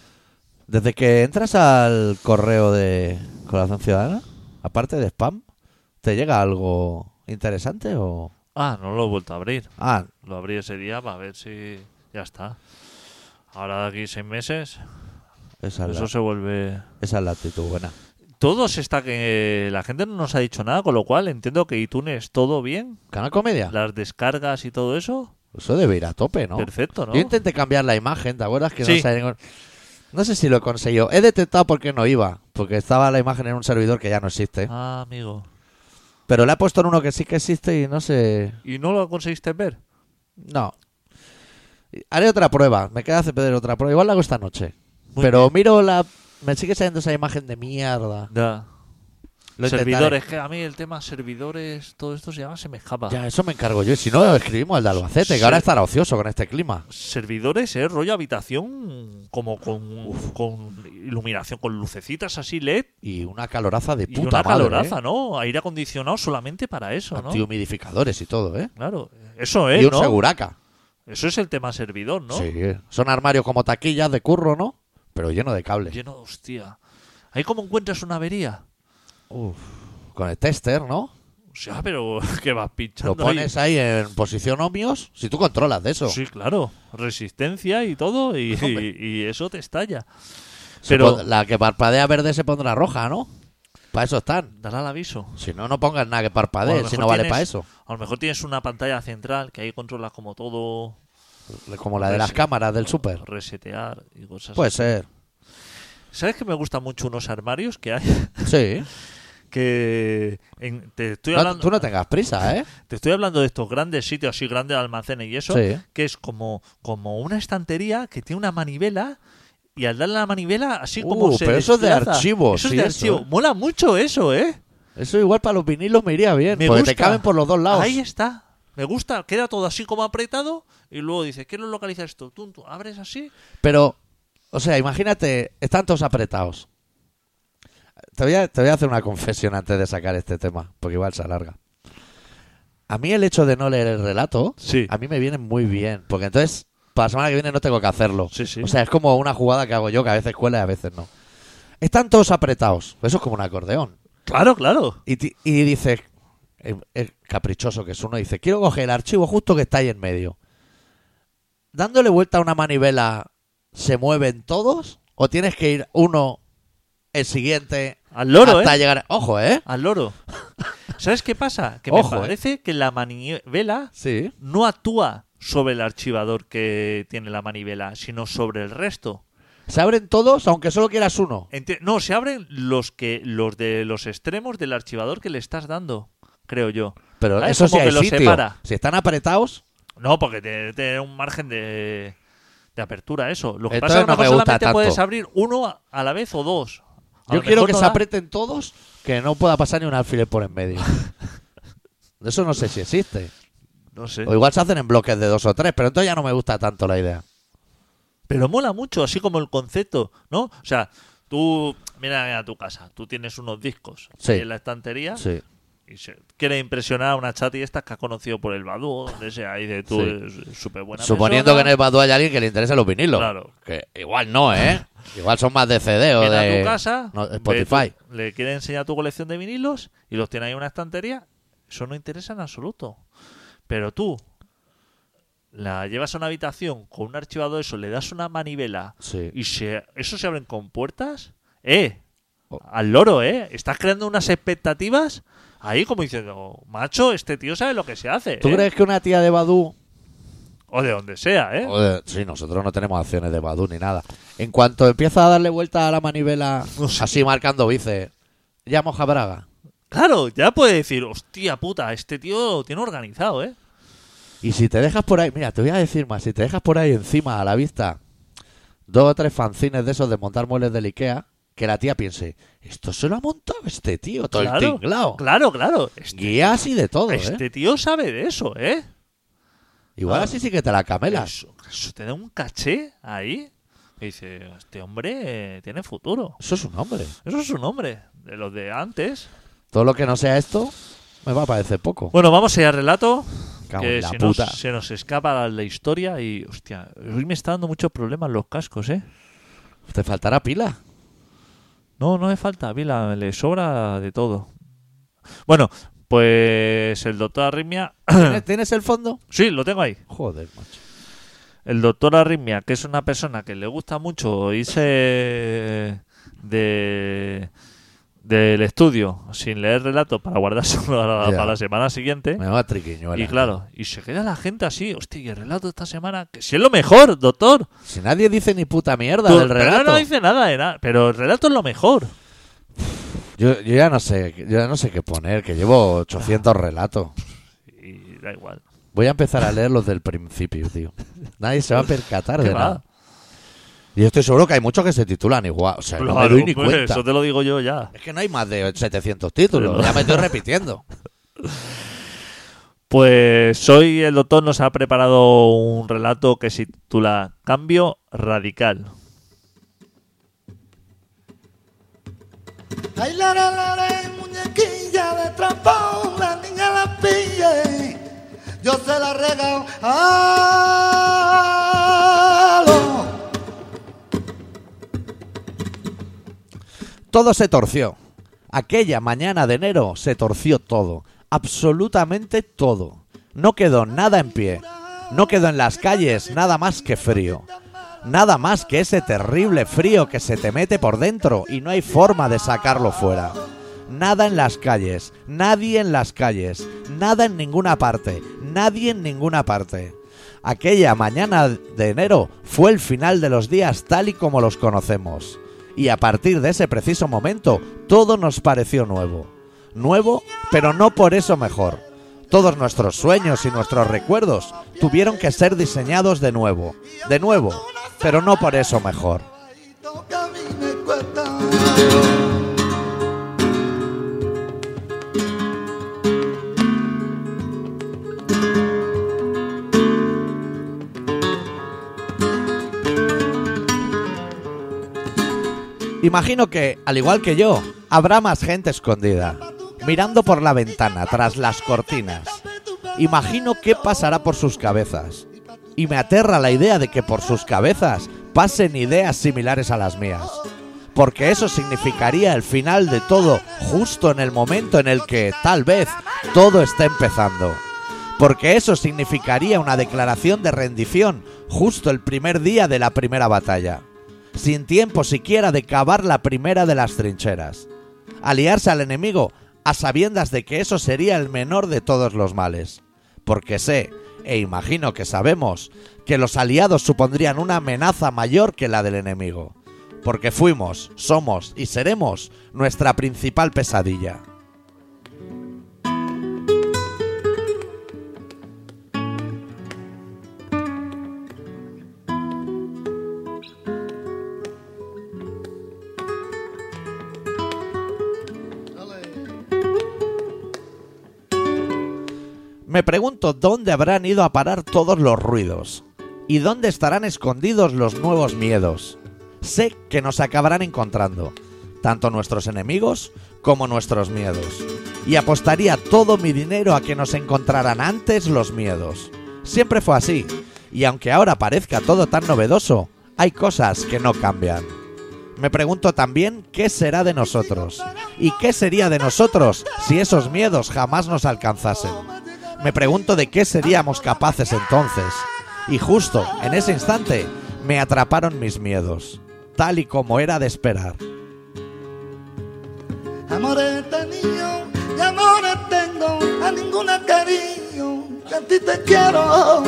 Desde que entras al correo de Colaboración Ciudadana, aparte de spam, ¿te llega algo interesante o...? Ah, no lo he vuelto a abrir. Ah, Lo abrí ese día para ver si ya está. Ahora de aquí 6 meses, esa es, eso se vuelve... esa es la actitud buena. Todos está que la gente no nos ha dicho nada, con lo cual entiendo que iTunes todo bien, ¿Canal Comedia? las descargas y todo eso, Eso debe ir a tope, ¿no? perfecto, ¿no? Yo intenté cambiar la imagen, ¿te acuerdas? Que Sí. no salía ningún- No sé si lo he conseguido. He detectado por qué no iba. Porque estaba la imagen en un servidor que ya no existe. Ah, amigo. Pero la he puesto en uno que sí que existe y no sé... ¿Y no lo conseguiste ver? No. Haré otra prueba. Me queda hacer otra prueba. Igual la hago esta noche. Muy Pero bien. miro la... Me sigue saliendo esa imagen de mierda. Ya. Lo intentaré. Servidores, que a mí el tema servidores, todo esto se me escapa. Ya, eso me encargo yo. Y si no, escribimos el de Albacete, que Sí. ahora estará ocioso con este clima. Servidores es rollo habitación como con iluminación, con lucecitas así LED Y una caloraza de y puta una madre. caloraza, ¿no? Aire acondicionado solamente para eso, ¿no? Antihumidificadores y todo, ¿eh? Claro, eso es, Y un ¿no? seguraca. Eso es el tema servidor, ¿no? Sí. Son armarios como taquillas de curro, ¿no? Pero lleno de cables. Lleno, hostia. ¿Ahí cómo encuentras una avería? Uf. Con el tester, ¿no? O sea, pero que vas pinchando Lo pones ahí en posición ohmios. Si tú controlas de eso. Sí, claro. Resistencia y todo, y Hombre. eso te estalla. Pero La que parpadea verde se pondrá roja, ¿no? Para eso están. dará el aviso. Si no, no pongas nada que O a parpadee, lo si mejor no vale tienes- para eso. A lo mejor tienes una pantalla central que ahí controlas como todo, Como la de las cámaras del súper. resetear y cosas Puede así. ser. ¿Sabes que me gustan mucho unos armarios que hay? Sí. Te estoy No, hablando, tú no tengas prisa, ¿eh? te estoy hablando de estos grandes sitios, así grandes almacenes y eso, Sí. que es como una estantería que tiene una manivela y al darle la manivela así como se pero eso es de desplaza. archivos, Eso es sí, de eso, archivo. ¿eh? Mola mucho eso, ¿eh? Eso igual para los vinilos me iría bien. Me Porque gusta. te caben por los dos lados. Ahí está. Me gusta. Queda todo así como apretado y luego dices, quiero localizar esto. Tú abres así. Pero, o sea, imagínate, están todos apretados. Te voy a hacer una confesión antes de sacar este tema, porque igual se alarga. A mí el hecho de no leer el relato, Sí. a mí me viene muy bien, porque entonces para la semana que viene no tengo que hacerlo. Sí, sí. O sea, es como una jugada que hago yo, que a veces cuela y a veces no. Están todos apretados, eso es como un acordeón. Claro, claro. Y dices, el caprichoso que es uno, dice, quiero coger el archivo justo que está ahí en medio. Dándole vuelta a una manivela, ¿se mueven todos? ¿O tienes que ir uno, el siguiente, Al loro, hasta ¿eh? llegar? Ojo, ¿eh? Al loro. ¿Sabes qué pasa? Que Ojo, me parece que la manivela Sí. no actúa sobre el archivador que tiene la manivela, sino sobre el resto. Se abren todos, aunque solo quieras uno. No, se abren los de los extremos del archivador que le estás dando, creo yo. Pero Ah, es eso sí como hay que lo sitio. separa. Si están apretados, No, porque tiene un margen de apertura eso. Lo que Entonces pasa es que a no lo mejor me gusta solamente tanto. puedes abrir uno a la vez o dos. A yo lo quiero mejor que no se da. apreten todos, que no pueda pasar ni un alfiler por en medio. Eso no sé si existe. No sé. O igual se hacen en bloques de 2 o 3, pero entonces ya no me gusta tanto la idea. Pero mola mucho, así como el concepto, ¿no? O sea, tú, mira a tu casa, tú tienes unos discos Sí. ahí en la estantería Sí. y se quiere impresionar a una chati estas que has conocido por el Badoo, o donde sea, y de tú Sí. es súper buena Suponiendo que en persona. el Badoo hay alguien que le interese los vinilos. Claro. Que igual no, ¿eh? Igual son más de CD o Viene de a tu casa, no, ve Spotify. le quiere enseñar tu colección de vinilos y los tiene ahí en una estantería. Eso no interesa en absoluto. Pero tú la llevas a una habitación con un archivador, eso, le das una manivela Sí. y eso se abren con puertas. Oh. Al loro, Estás creando unas expectativas ahí como diciendo, macho, este tío sabe lo que se hace. ¿Tú crees que una tía de Badoo... O de donde sea, Sí, nosotros no tenemos acciones de Badoo ni nada. En cuanto empieza a darle vuelta a la manivela, No sé. así marcando bíceps, ya moja braga. Claro, ya puede decir, hostia puta, este tío tiene organizado, Y si te dejas por ahí, mira, te voy a decir más, si te dejas por ahí encima a la vista 2 o 3 fanzines de esos de montar muebles del Ikea, que la tía piense, esto se lo ha montado este tío, todo el tinglao. Claro. Guías y de todo, Este tío sabe de eso, Igual Ah. así sí que te la camelas. Eso te da un caché ahí. Que dice, este hombre tiene futuro. Eso es un hombre. Eso es un hombre, de los de antes. Todo lo que no sea esto me va a parecer poco. Bueno, vamos a ir al relato. Cago Que en la si puta. se nos escapa la historia y, hostia, hoy me está dando muchos problemas los cascos, ¿Te faltará pila? No me falta pila, le sobra de todo. Bueno, pues el doctor Arritmia... ¿Tienes el fondo? Sí, lo tengo ahí. Joder, macho. El doctor Arritmia, que es una persona que le gusta mucho irse del estudio sin leer relatos para guardárselo para la semana siguiente. Me va a triquiñuela. Y claro, y se queda la gente así, hostia, y el relato esta semana, que si es lo mejor, doctor. Si nadie dice ni puta mierda Tú- del pero relato. no dice nada de nada, pero el relato es lo mejor. Yo ya no sé qué poner, que llevo 800 relatos. Y da igual. Voy a empezar a leer los del principio, tío. Nadie se va a percatar ¿Qué de va? nada. Y yo estoy seguro que hay muchos que se titulan igual. O sea, no me Claro, doy ni pues, cuenta. eso te lo digo yo ya. Es que no hay más de 700 títulos. Ya me estoy repitiendo. Pues hoy el doctor nos ha preparado un relato que se titula Cambio Radical. Ay, la, muñequilla de trampón, la niña la pille, yo se la regalo. Todo se torció. Aquella mañana de enero se torció todo. Absolutamente todo. No quedó nada en pie. No quedó en las calles nada más que frío. Nada más que ese terrible frío que se te mete por dentro y no hay forma de sacarlo fuera. Nada en las calles, nadie en las calles, nada en ninguna parte, nadie en ninguna parte. Aquella mañana de enero fue el final de los días tal y como los conocemos. Y a partir de ese preciso momento, todo nos pareció nuevo. Nuevo, pero no por eso mejor. Todos nuestros sueños y nuestros recuerdos tuvieron que ser diseñados de nuevo, pero no por eso mejor. Imagino que, al igual que yo, habrá más gente escondida, mirando por la ventana, tras las cortinas. Imagino qué pasará por sus cabezas. Y me aterra la idea de que por sus cabezas pasen ideas similares a las mías. Porque eso significaría el final de todo, justo en el momento en el que, tal vez, todo está empezando. Porque eso significaría una declaración de rendición, justo el primer día de la primera batalla. Sin tiempo siquiera de cavar la primera de las trincheras. Aliarse al enemigo a sabiendas de que eso sería el menor de todos los males. Porque sé, e imagino que sabemos, que los aliados supondrían una amenaza mayor que la del enemigo. Porque fuimos, somos y seremos nuestra principal pesadilla. Me pregunto dónde habrán ido a parar todos los ruidos y dónde estarán escondidos los nuevos miedos. Sé que nos acabarán encontrando, tanto nuestros enemigos como nuestros miedos. Y apostaría todo mi dinero a que nos encontraran antes los miedos. Siempre fue así, y aunque ahora parezca todo tan novedoso, hay cosas que no cambian. Me pregunto también qué será de nosotros, y qué sería de nosotros si esos miedos jamás nos alcanzasen. Me pregunto de qué seríamos capaces entonces. Y justo en ese instante me atraparon mis miedos, tal y como era de esperar. Amores de niño y amores tengo, a ninguna cariño, que a ti te quiero.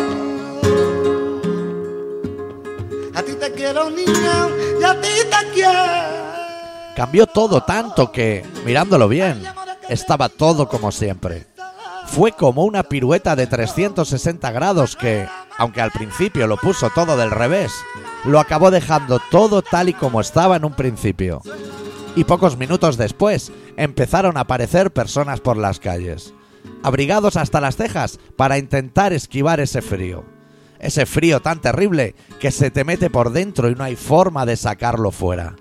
A ti te quiero, niña, y a ti te quiero. Cambió todo tanto que, mirándolo bien, estaba todo como siempre. Fue como una pirueta de 360 grados que, aunque al principio lo puso todo del revés, lo acabó dejando todo tal y como estaba en un principio. Y pocos minutos después empezaron a aparecer personas por las calles, abrigados hasta las cejas para intentar esquivar ese frío. Ese frío tan terrible que se te mete por dentro y no hay forma de sacarlo fuera.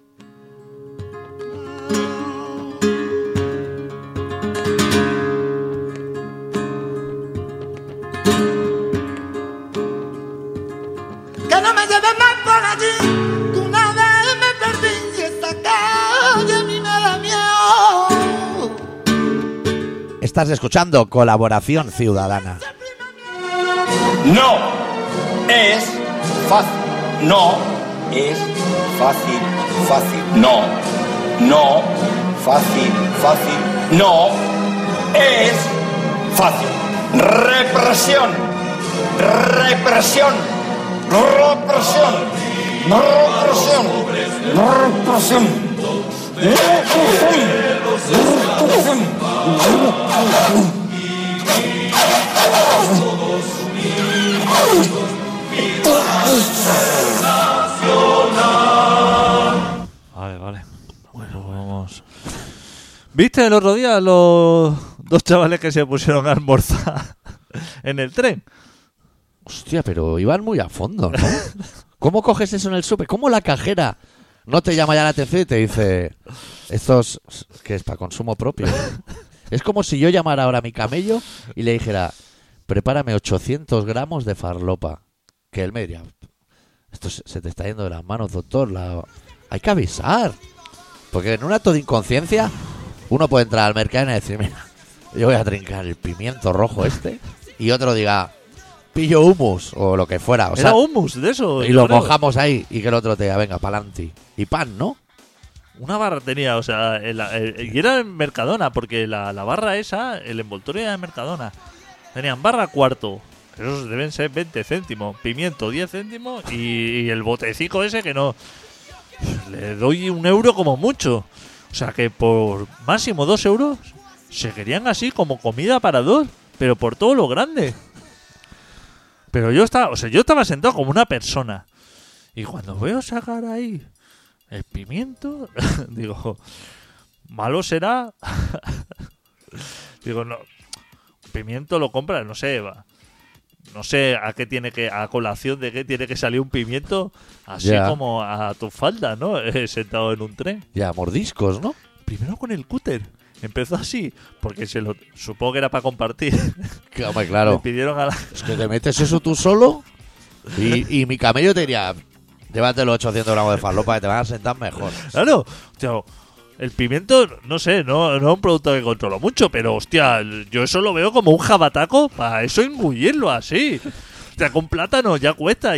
Que no me lleves más por allí, que una vez me perdí y esta calle a mí me da miedo. Estás escuchando Colaboración Ciudadana. No es fácil. No es fácil. Fácil. No. No. Fácil. Fácil. No es fácil. Represión. Represión. Represión. Represión. Represión. Vale. Bueno, vamos. ¿Viste el otro día los dos chavales que se pusieron a almorzar en el tren? Hostia, pero iban muy a fondo, ¿no? ¿Cómo coges eso en el súper? ¿Cómo la cajera no te llama ya la atención y te dice estos que es para consumo propio? Es como si yo llamara ahora a mi camello y le dijera, prepárame 800 gramos de farlopa. Que él me diría, esto se te está yendo de las manos, doctor. Hay que avisar. Porque en un acto de inconsciencia uno puede entrar al mercado y decir, mira, yo voy a trincar el pimiento rojo este. Y otro diga, pillo hummus o lo que fuera. O Era sea, hummus de eso. y yo lo creo. mojamos ahí y que el otro te diga, venga, pa'lante. Y pan, ¿no? Una barra tenía, o sea, y era en Mercadona, porque la barra esa, el envoltorio era de Mercadona. Tenían barra cuarto, esos deben ser 20 céntimos, pimiento 10 céntimos y el botecico ese que no. Le doy 1 euro como mucho. O sea que por máximo 2 euros se querían así como comida para dos, pero por todo lo grande. Pero yo estaba sentado como una persona. Y cuando veo sacar ahí el pimiento, digo, malo será. Digo, no, pimiento lo compra, no sé, no sé a qué tiene que, a colación de qué tiene que salir un pimiento así Ya. como a tu falda, ¿no? Sentado en un tren. Ya, mordiscos, ¿no? Primero con el cúter. Empezó así, porque supongo que era para compartir. Que, hombre, Le claro. pidieron a la. Es que te metes eso tú solo y mi camello te diría, llévate los 800 gramos de farlopa que te van a sentar mejor. Claro, hostia, el pimiento, no sé, no es un producto que controlo mucho, pero hostia, yo eso lo veo como un jabataco para eso engullirlo así. O sea, con plátano ya cuesta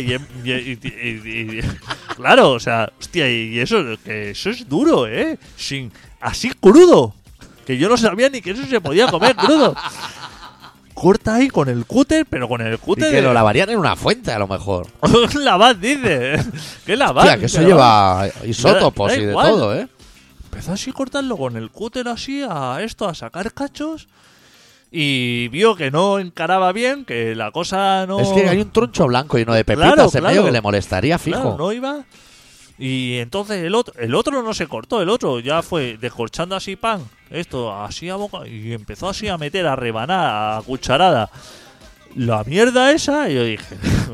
claro, o sea, hostia, y eso, que eso es duro, así crudo, que yo no sabía ni que eso se podía comer crudo. Corta ahí con el cúter, pero con el Y cúter que lo lavarían en una fuente, a lo mejor. lavar, dice. ¿Qué lavar? Hostia, que eso lleva isótopos Da y de igual. todo, ¿eh? Empezó así a cortarlo con el cúter así a sacar cachos y vio que no encaraba bien, que la cosa no... Es que hay un troncho blanco lleno de pepitas Claro, en medio claro. que le molestaría fijo. Claro, no iba. Y entonces el otro no se cortó, el otro ya fue descorchando así pan, esto así a boca, y empezó así a meter, a rebanar, a cucharada la mierda esa, y yo dije,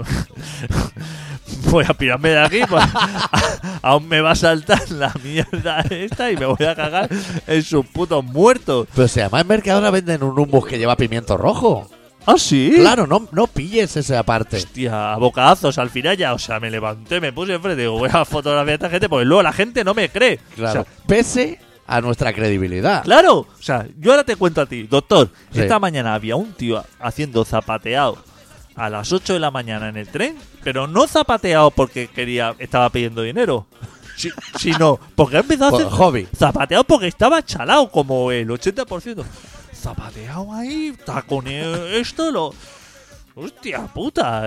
voy a pirarme de aquí, pues, aún me va a saltar la mierda esta y me voy a cagar en sus putos muertos. Pero si además en Mercadona venden un hummus que lleva pimiento rojo. ¿Ah, sí? Claro, no pilles ese aparte. Hostia, a bocazos al final ya, o sea, me levanté, me puse enfrente, digo, voy a fotografiar a esta gente porque luego la gente no me cree. Claro. O sea, Pese a nuestra credibilidad. claro, o sea, yo ahora te cuento a ti, doctor, Sí. esta mañana había un tío haciendo zapateado a las 8 de la mañana en el tren, pero no zapateado porque estaba pidiendo dinero, sino porque ha empezado a Por hacer hobby. zapateado porque estaba chalado como el 80%. Zapateado ahí, taconeo esto, hostia puta,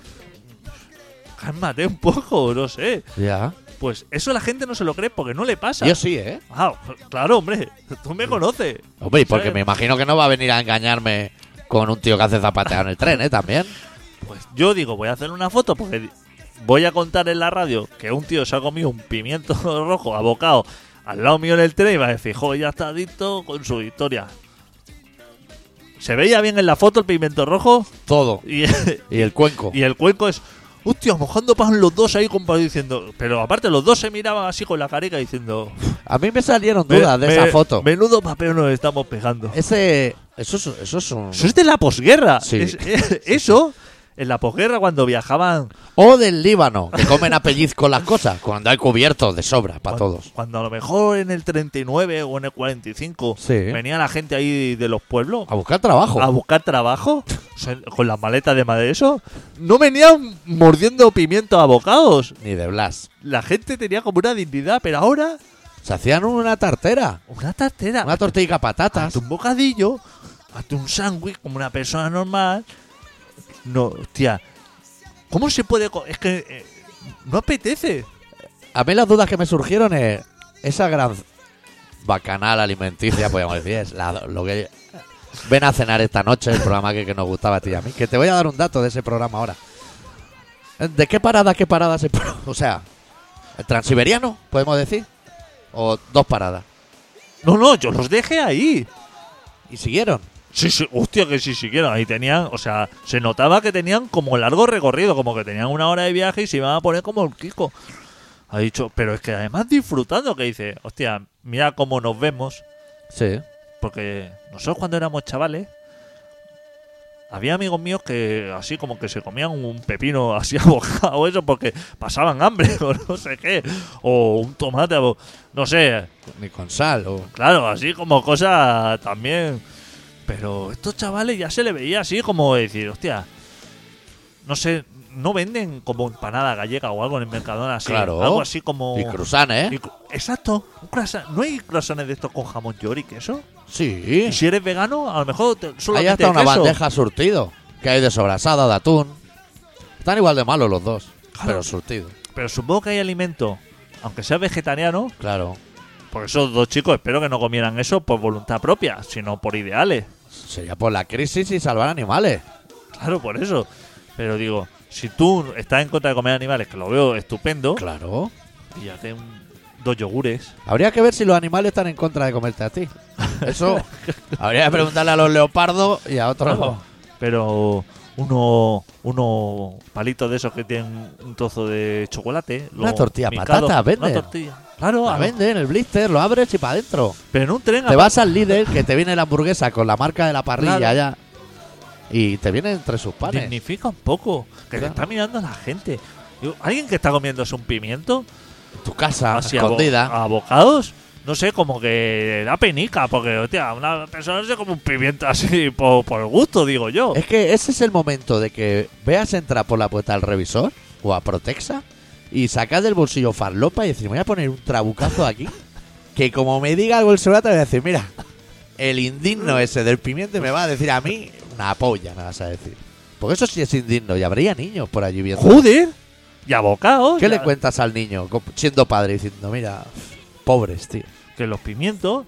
cálmate un poco, no sé. Ya. Pues eso la gente no se lo cree porque no le pasa. Yo sí, ¿eh? Ah, claro, hombre, tú me conoces. Hombre, y porque ¿Sabes? me imagino que no va a venir a engañarme con un tío que hace zapateado en el tren, ¿eh? También. Pues yo digo, voy a hacer una foto porque voy a contar en la radio que un tío se ha comido un pimiento rojo abocado al lado mío en el tren y va a decir, joder, ya está adicto con su historia. ¿Se veía bien en la foto el pimiento rojo? Todo. Y, Y el cuenco. y el cuenco es, hostia, mojando pan los dos ahí, compadre, diciendo... Pero aparte los dos se miraban así con la carica diciendo... A mí me salieron dudas de esa foto. Menudo papel nos estamos pegando. Eso es un... Eso es de la posguerra. Sí. Eso, en la posguerra cuando viajaban... O del Líbano, que comen a pellizco las cosas, cuando hay cubiertos de sobra para todos. Cuando a lo mejor en el 39 o en el 45 Sí. venía la gente ahí de los pueblos A buscar trabajo. a buscar trabajo o sea, con las maletas de madera. Eso no venían mordiendo pimientos a bocados. Ni de Blas. La gente tenía como una dignidad, pero ahora Se hacían una tartera. una tartera, Una tortilla patatas. hazte un bocadillo, hazte un sándwich como una persona normal. No, hostia, ¿cómo se puede? Es que no apetece. A mí las dudas que me surgieron es esa gran bacanal alimenticia, podríamos decir, es lo que ven a cenar esta noche, el programa que nos gustaba a ti y a mí. Que te voy a dar un dato de ese programa ahora. ¿De qué parada a qué parada se... O sea, ¿el transiberiano, podemos decir? ¿O 2 paradas? No, yo los dejé ahí. ¿Y siguieron? Sí, hostia, que sí siguieron. Ahí tenían, o sea, se notaba que tenían como largo recorrido, como que tenían 1 hora de viaje y se iban a poner como el Kiko. Ha dicho, pero es que además disfrutando, que dice, hostia, mira cómo nos vemos. Sí. Porque nosotros cuando éramos chavales, había amigos míos que así como que se comían un pepino así abocado o eso porque pasaban hambre o no sé qué. O un tomate, o no sé. Ni con sal. O... Claro, así como cosa también. Pero estos chavales ya se le veía así como decir, hostia, no sé, no venden como empanada gallega o algo en el Mercadona así. Claro. Algo así como. Y croissant, ¿eh? Exacto. Un croissant. ¿No hay croissants de estos con jamón york y queso? Sí. Y si eres vegano, a lo mejor solo Hay hasta una bandeja surtido. Que hay de sobrasada, de atún. Están igual de malos los dos. Claro. Pero surtido. Pero supongo que hay alimento, aunque sea vegetariano, Claro. porque esos dos chicos espero que no comieran eso por voluntad propia, sino por ideales. Sería por la crisis y salvar animales. Claro, por eso. Pero digo, si tú estás en contra de comer animales, que lo veo estupendo, Claro. píllate 2 yogures. Habría que ver si los animales están en contra de comerte a ti. Eso habría que preguntarle a los leopardos y a otros. Claro. Pero unos palitos de esos que tienen un trozo de chocolate. Una tortilla de micado, patata, venden. Una tortilla. Claro, La venden, el blister, lo abres y para adentro. pero en un tren. Te vas al líder que te viene la hamburguesa con la marca de la parrilla Claro. ya. Y te viene entre sus panes. Dignifica un poco. Que te Claro. está mirando la gente. Digo, ¿alguien que está comiéndose un pimiento? Tu casa, Así escondida. a bocados. No sé, como que da penica. Porque, hostia, una persona no se come un pimiento así por gusto, digo yo. Es que ese es el momento de que veas entrar por la puerta al revisor o a Protexa y sacas del bolsillo farlopa y decir, me voy a poner un trabucazo aquí. Que como me diga algo el segurata, me voy a decir, mira, el indigno ese del pimiento me va a decir a mí una polla, me vas a decir. Porque eso sí es indigno y habría niños por allí viendo. ¡Joder! Y a bocados. ¿Qué ya- le cuentas al niño siendo padre diciendo, mira, pobres, tío? Que los pimientos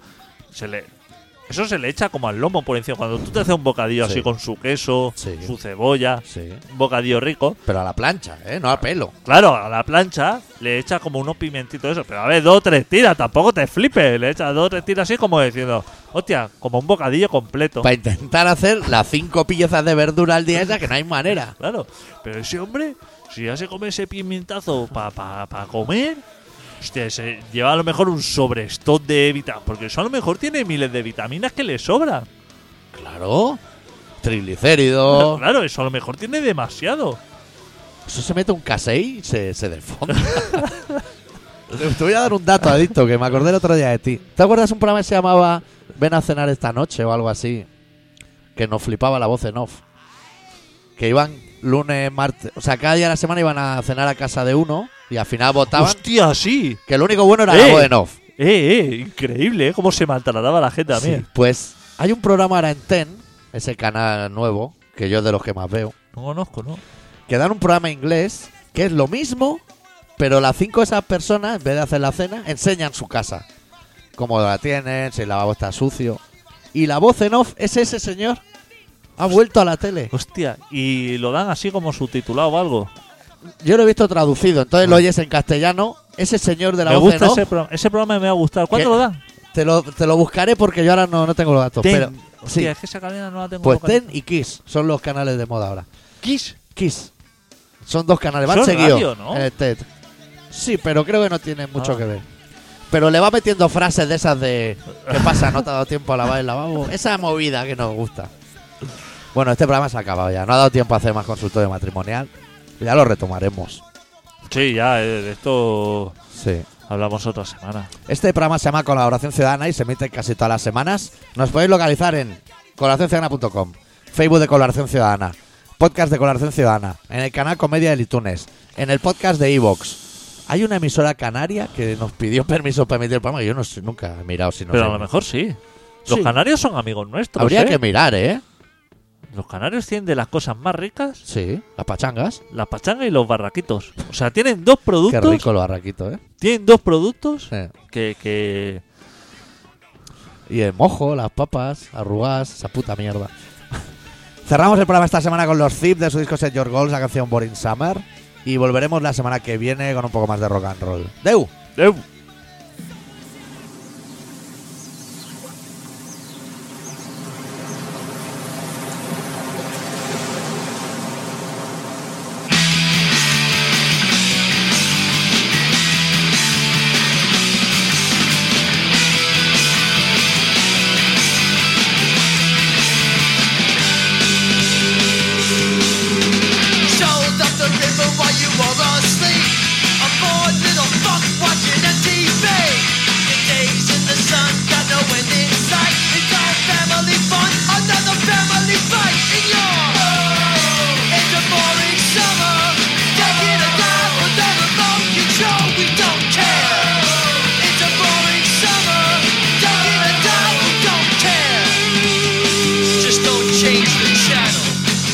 eso se le echa como al lomo por encima. Cuando tú te haces un bocadillo Sí. así con su queso, Sí. su cebolla, Sí. un bocadillo rico, Pero a la plancha, no al pelo. claro, a la plancha le echa como unos pimentitos eso, pero a ver, 2 o 3 tiras, tampoco te flipes, le echas 2 o 3 tiras así como diciendo, hostia, como un bocadillo completo. Para intentar hacer las 5 piezas de verdura al día esa, que no hay manera. Claro, pero ese hombre, si ya se come ese pimentazo para comer, hostia, se lleva a lo mejor un sobrestock de vitaminas, porque eso a lo mejor tiene miles de vitaminas que le sobran. Claro. Triglicéridos. Claro, eso a lo mejor tiene demasiado. Eso se mete un casey y se desfonda. Te voy a dar un dato, adicto, que me acordé el otro día de ti. ¿Te acuerdas un programa que se llamaba Ven a cenar esta noche o algo así? Que nos flipaba la voz en off. Que iban lunes, martes... O sea, cada día de la semana iban a cenar a casa de uno y al final votaban Hostia, sí. que lo único bueno era la voz en off. Increíble, cómo se maltrataba la gente también. Sí, pues hay un programa ahora en TEN, ese canal nuevo, que yo es de los que más veo, No conozco, ¿no? que dan un programa inglés que es lo mismo, pero las 5 de esas personas, en vez de hacer la cena, enseñan su casa. Cómo la tienen, si el lavabo está sucio. Y la voz en off es ese señor. Ha vuelto a la tele. Hostia, y lo dan así como subtitulado o algo. Yo lo he visto traducido, entonces lo oyes en castellano. Ese señor de la Me voz en gusta off, ese programa, me va a gustar. ¿Cuándo ¿Qué? lo dan? te lo buscaré porque yo ahora no tengo los datos. Ten. Pero, Hostia, sí, es que esa cadena no la tengo pues localizada. TEN y Kiss son los canales de moda ahora. Kiss. Kiss. Son 2 canales, van Son seguidos. radio, ¿no? En el TED. Sí, pero creo que no tienen mucho Ah. que ver. Pero le va metiendo frases de esas de ¿qué pasa? ¿No te ha dado tiempo a lavar el lavabo? Esa movida que nos gusta. Bueno, este programa se ha acabado ya. No ha dado tiempo a hacer más consultorio matrimonial. Ya lo retomaremos. Sí, ya, de esto Sí. hablamos otra semana. Este programa se llama Colaboración Ciudadana y se emite casi todas las semanas. Nos podéis localizar en colaboracionciudadana.com, Facebook de Colaboración Ciudadana, podcast de Colaboración Ciudadana, en el canal Comedia del iTunes, en el podcast de Evox. Hay una emisora canaria que nos pidió permiso para emitir el programa. Yo no sé, nunca he mirado si no Pero sé. a lo mejor sí. Los Sí. canarios son amigos nuestros. Habría ¿eh? que mirar, ¿eh? Los canarios tienen de las cosas más ricas Sí, las pachangas. las pachangas y los barraquitos. O sea, tienen 2 Qué productos. rico los barraquitos, ¿eh? Tienen 2 productos Sí. que Y el mojo, las papas, arrugadas, esa puta mierda. Cerramos el programa esta semana con los Zip de su disco Set Your Goals, la canción Boring Summer. Y volveremos la semana que viene con un poco más de rock and roll. ¡Deu! Showed up the river while you were asleep. A bored little fuck watching a TV. change the channel.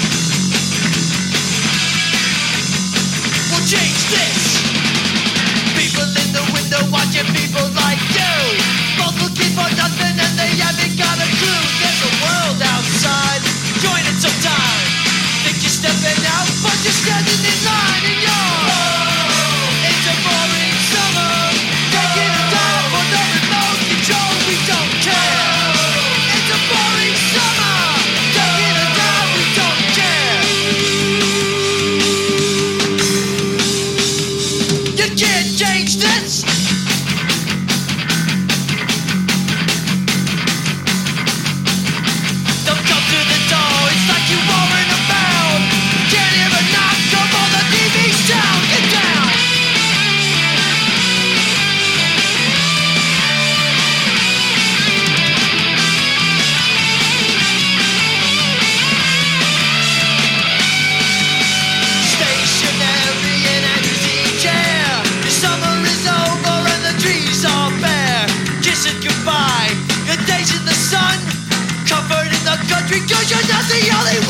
We'll change this. People in the window watching people like you. Both looking for nothing and they haven't got a clue. There's a world outside. Join it sometime. Think you're stepping out, but you're standing in line and you're it's a boring summer. Taking a dive for the remote control. We don't care. It's a boring summer. Taking a dive, we don't care. You can't change this. Don't come to the door. It's like you weren't about. Can't hear a knock. Come on, the TV sound. Get down. Stationary in an easy chair. The summer is over and the trees are bare. Kissing goodbye. Your days in the sun. Covered in the country 'cause you're not the only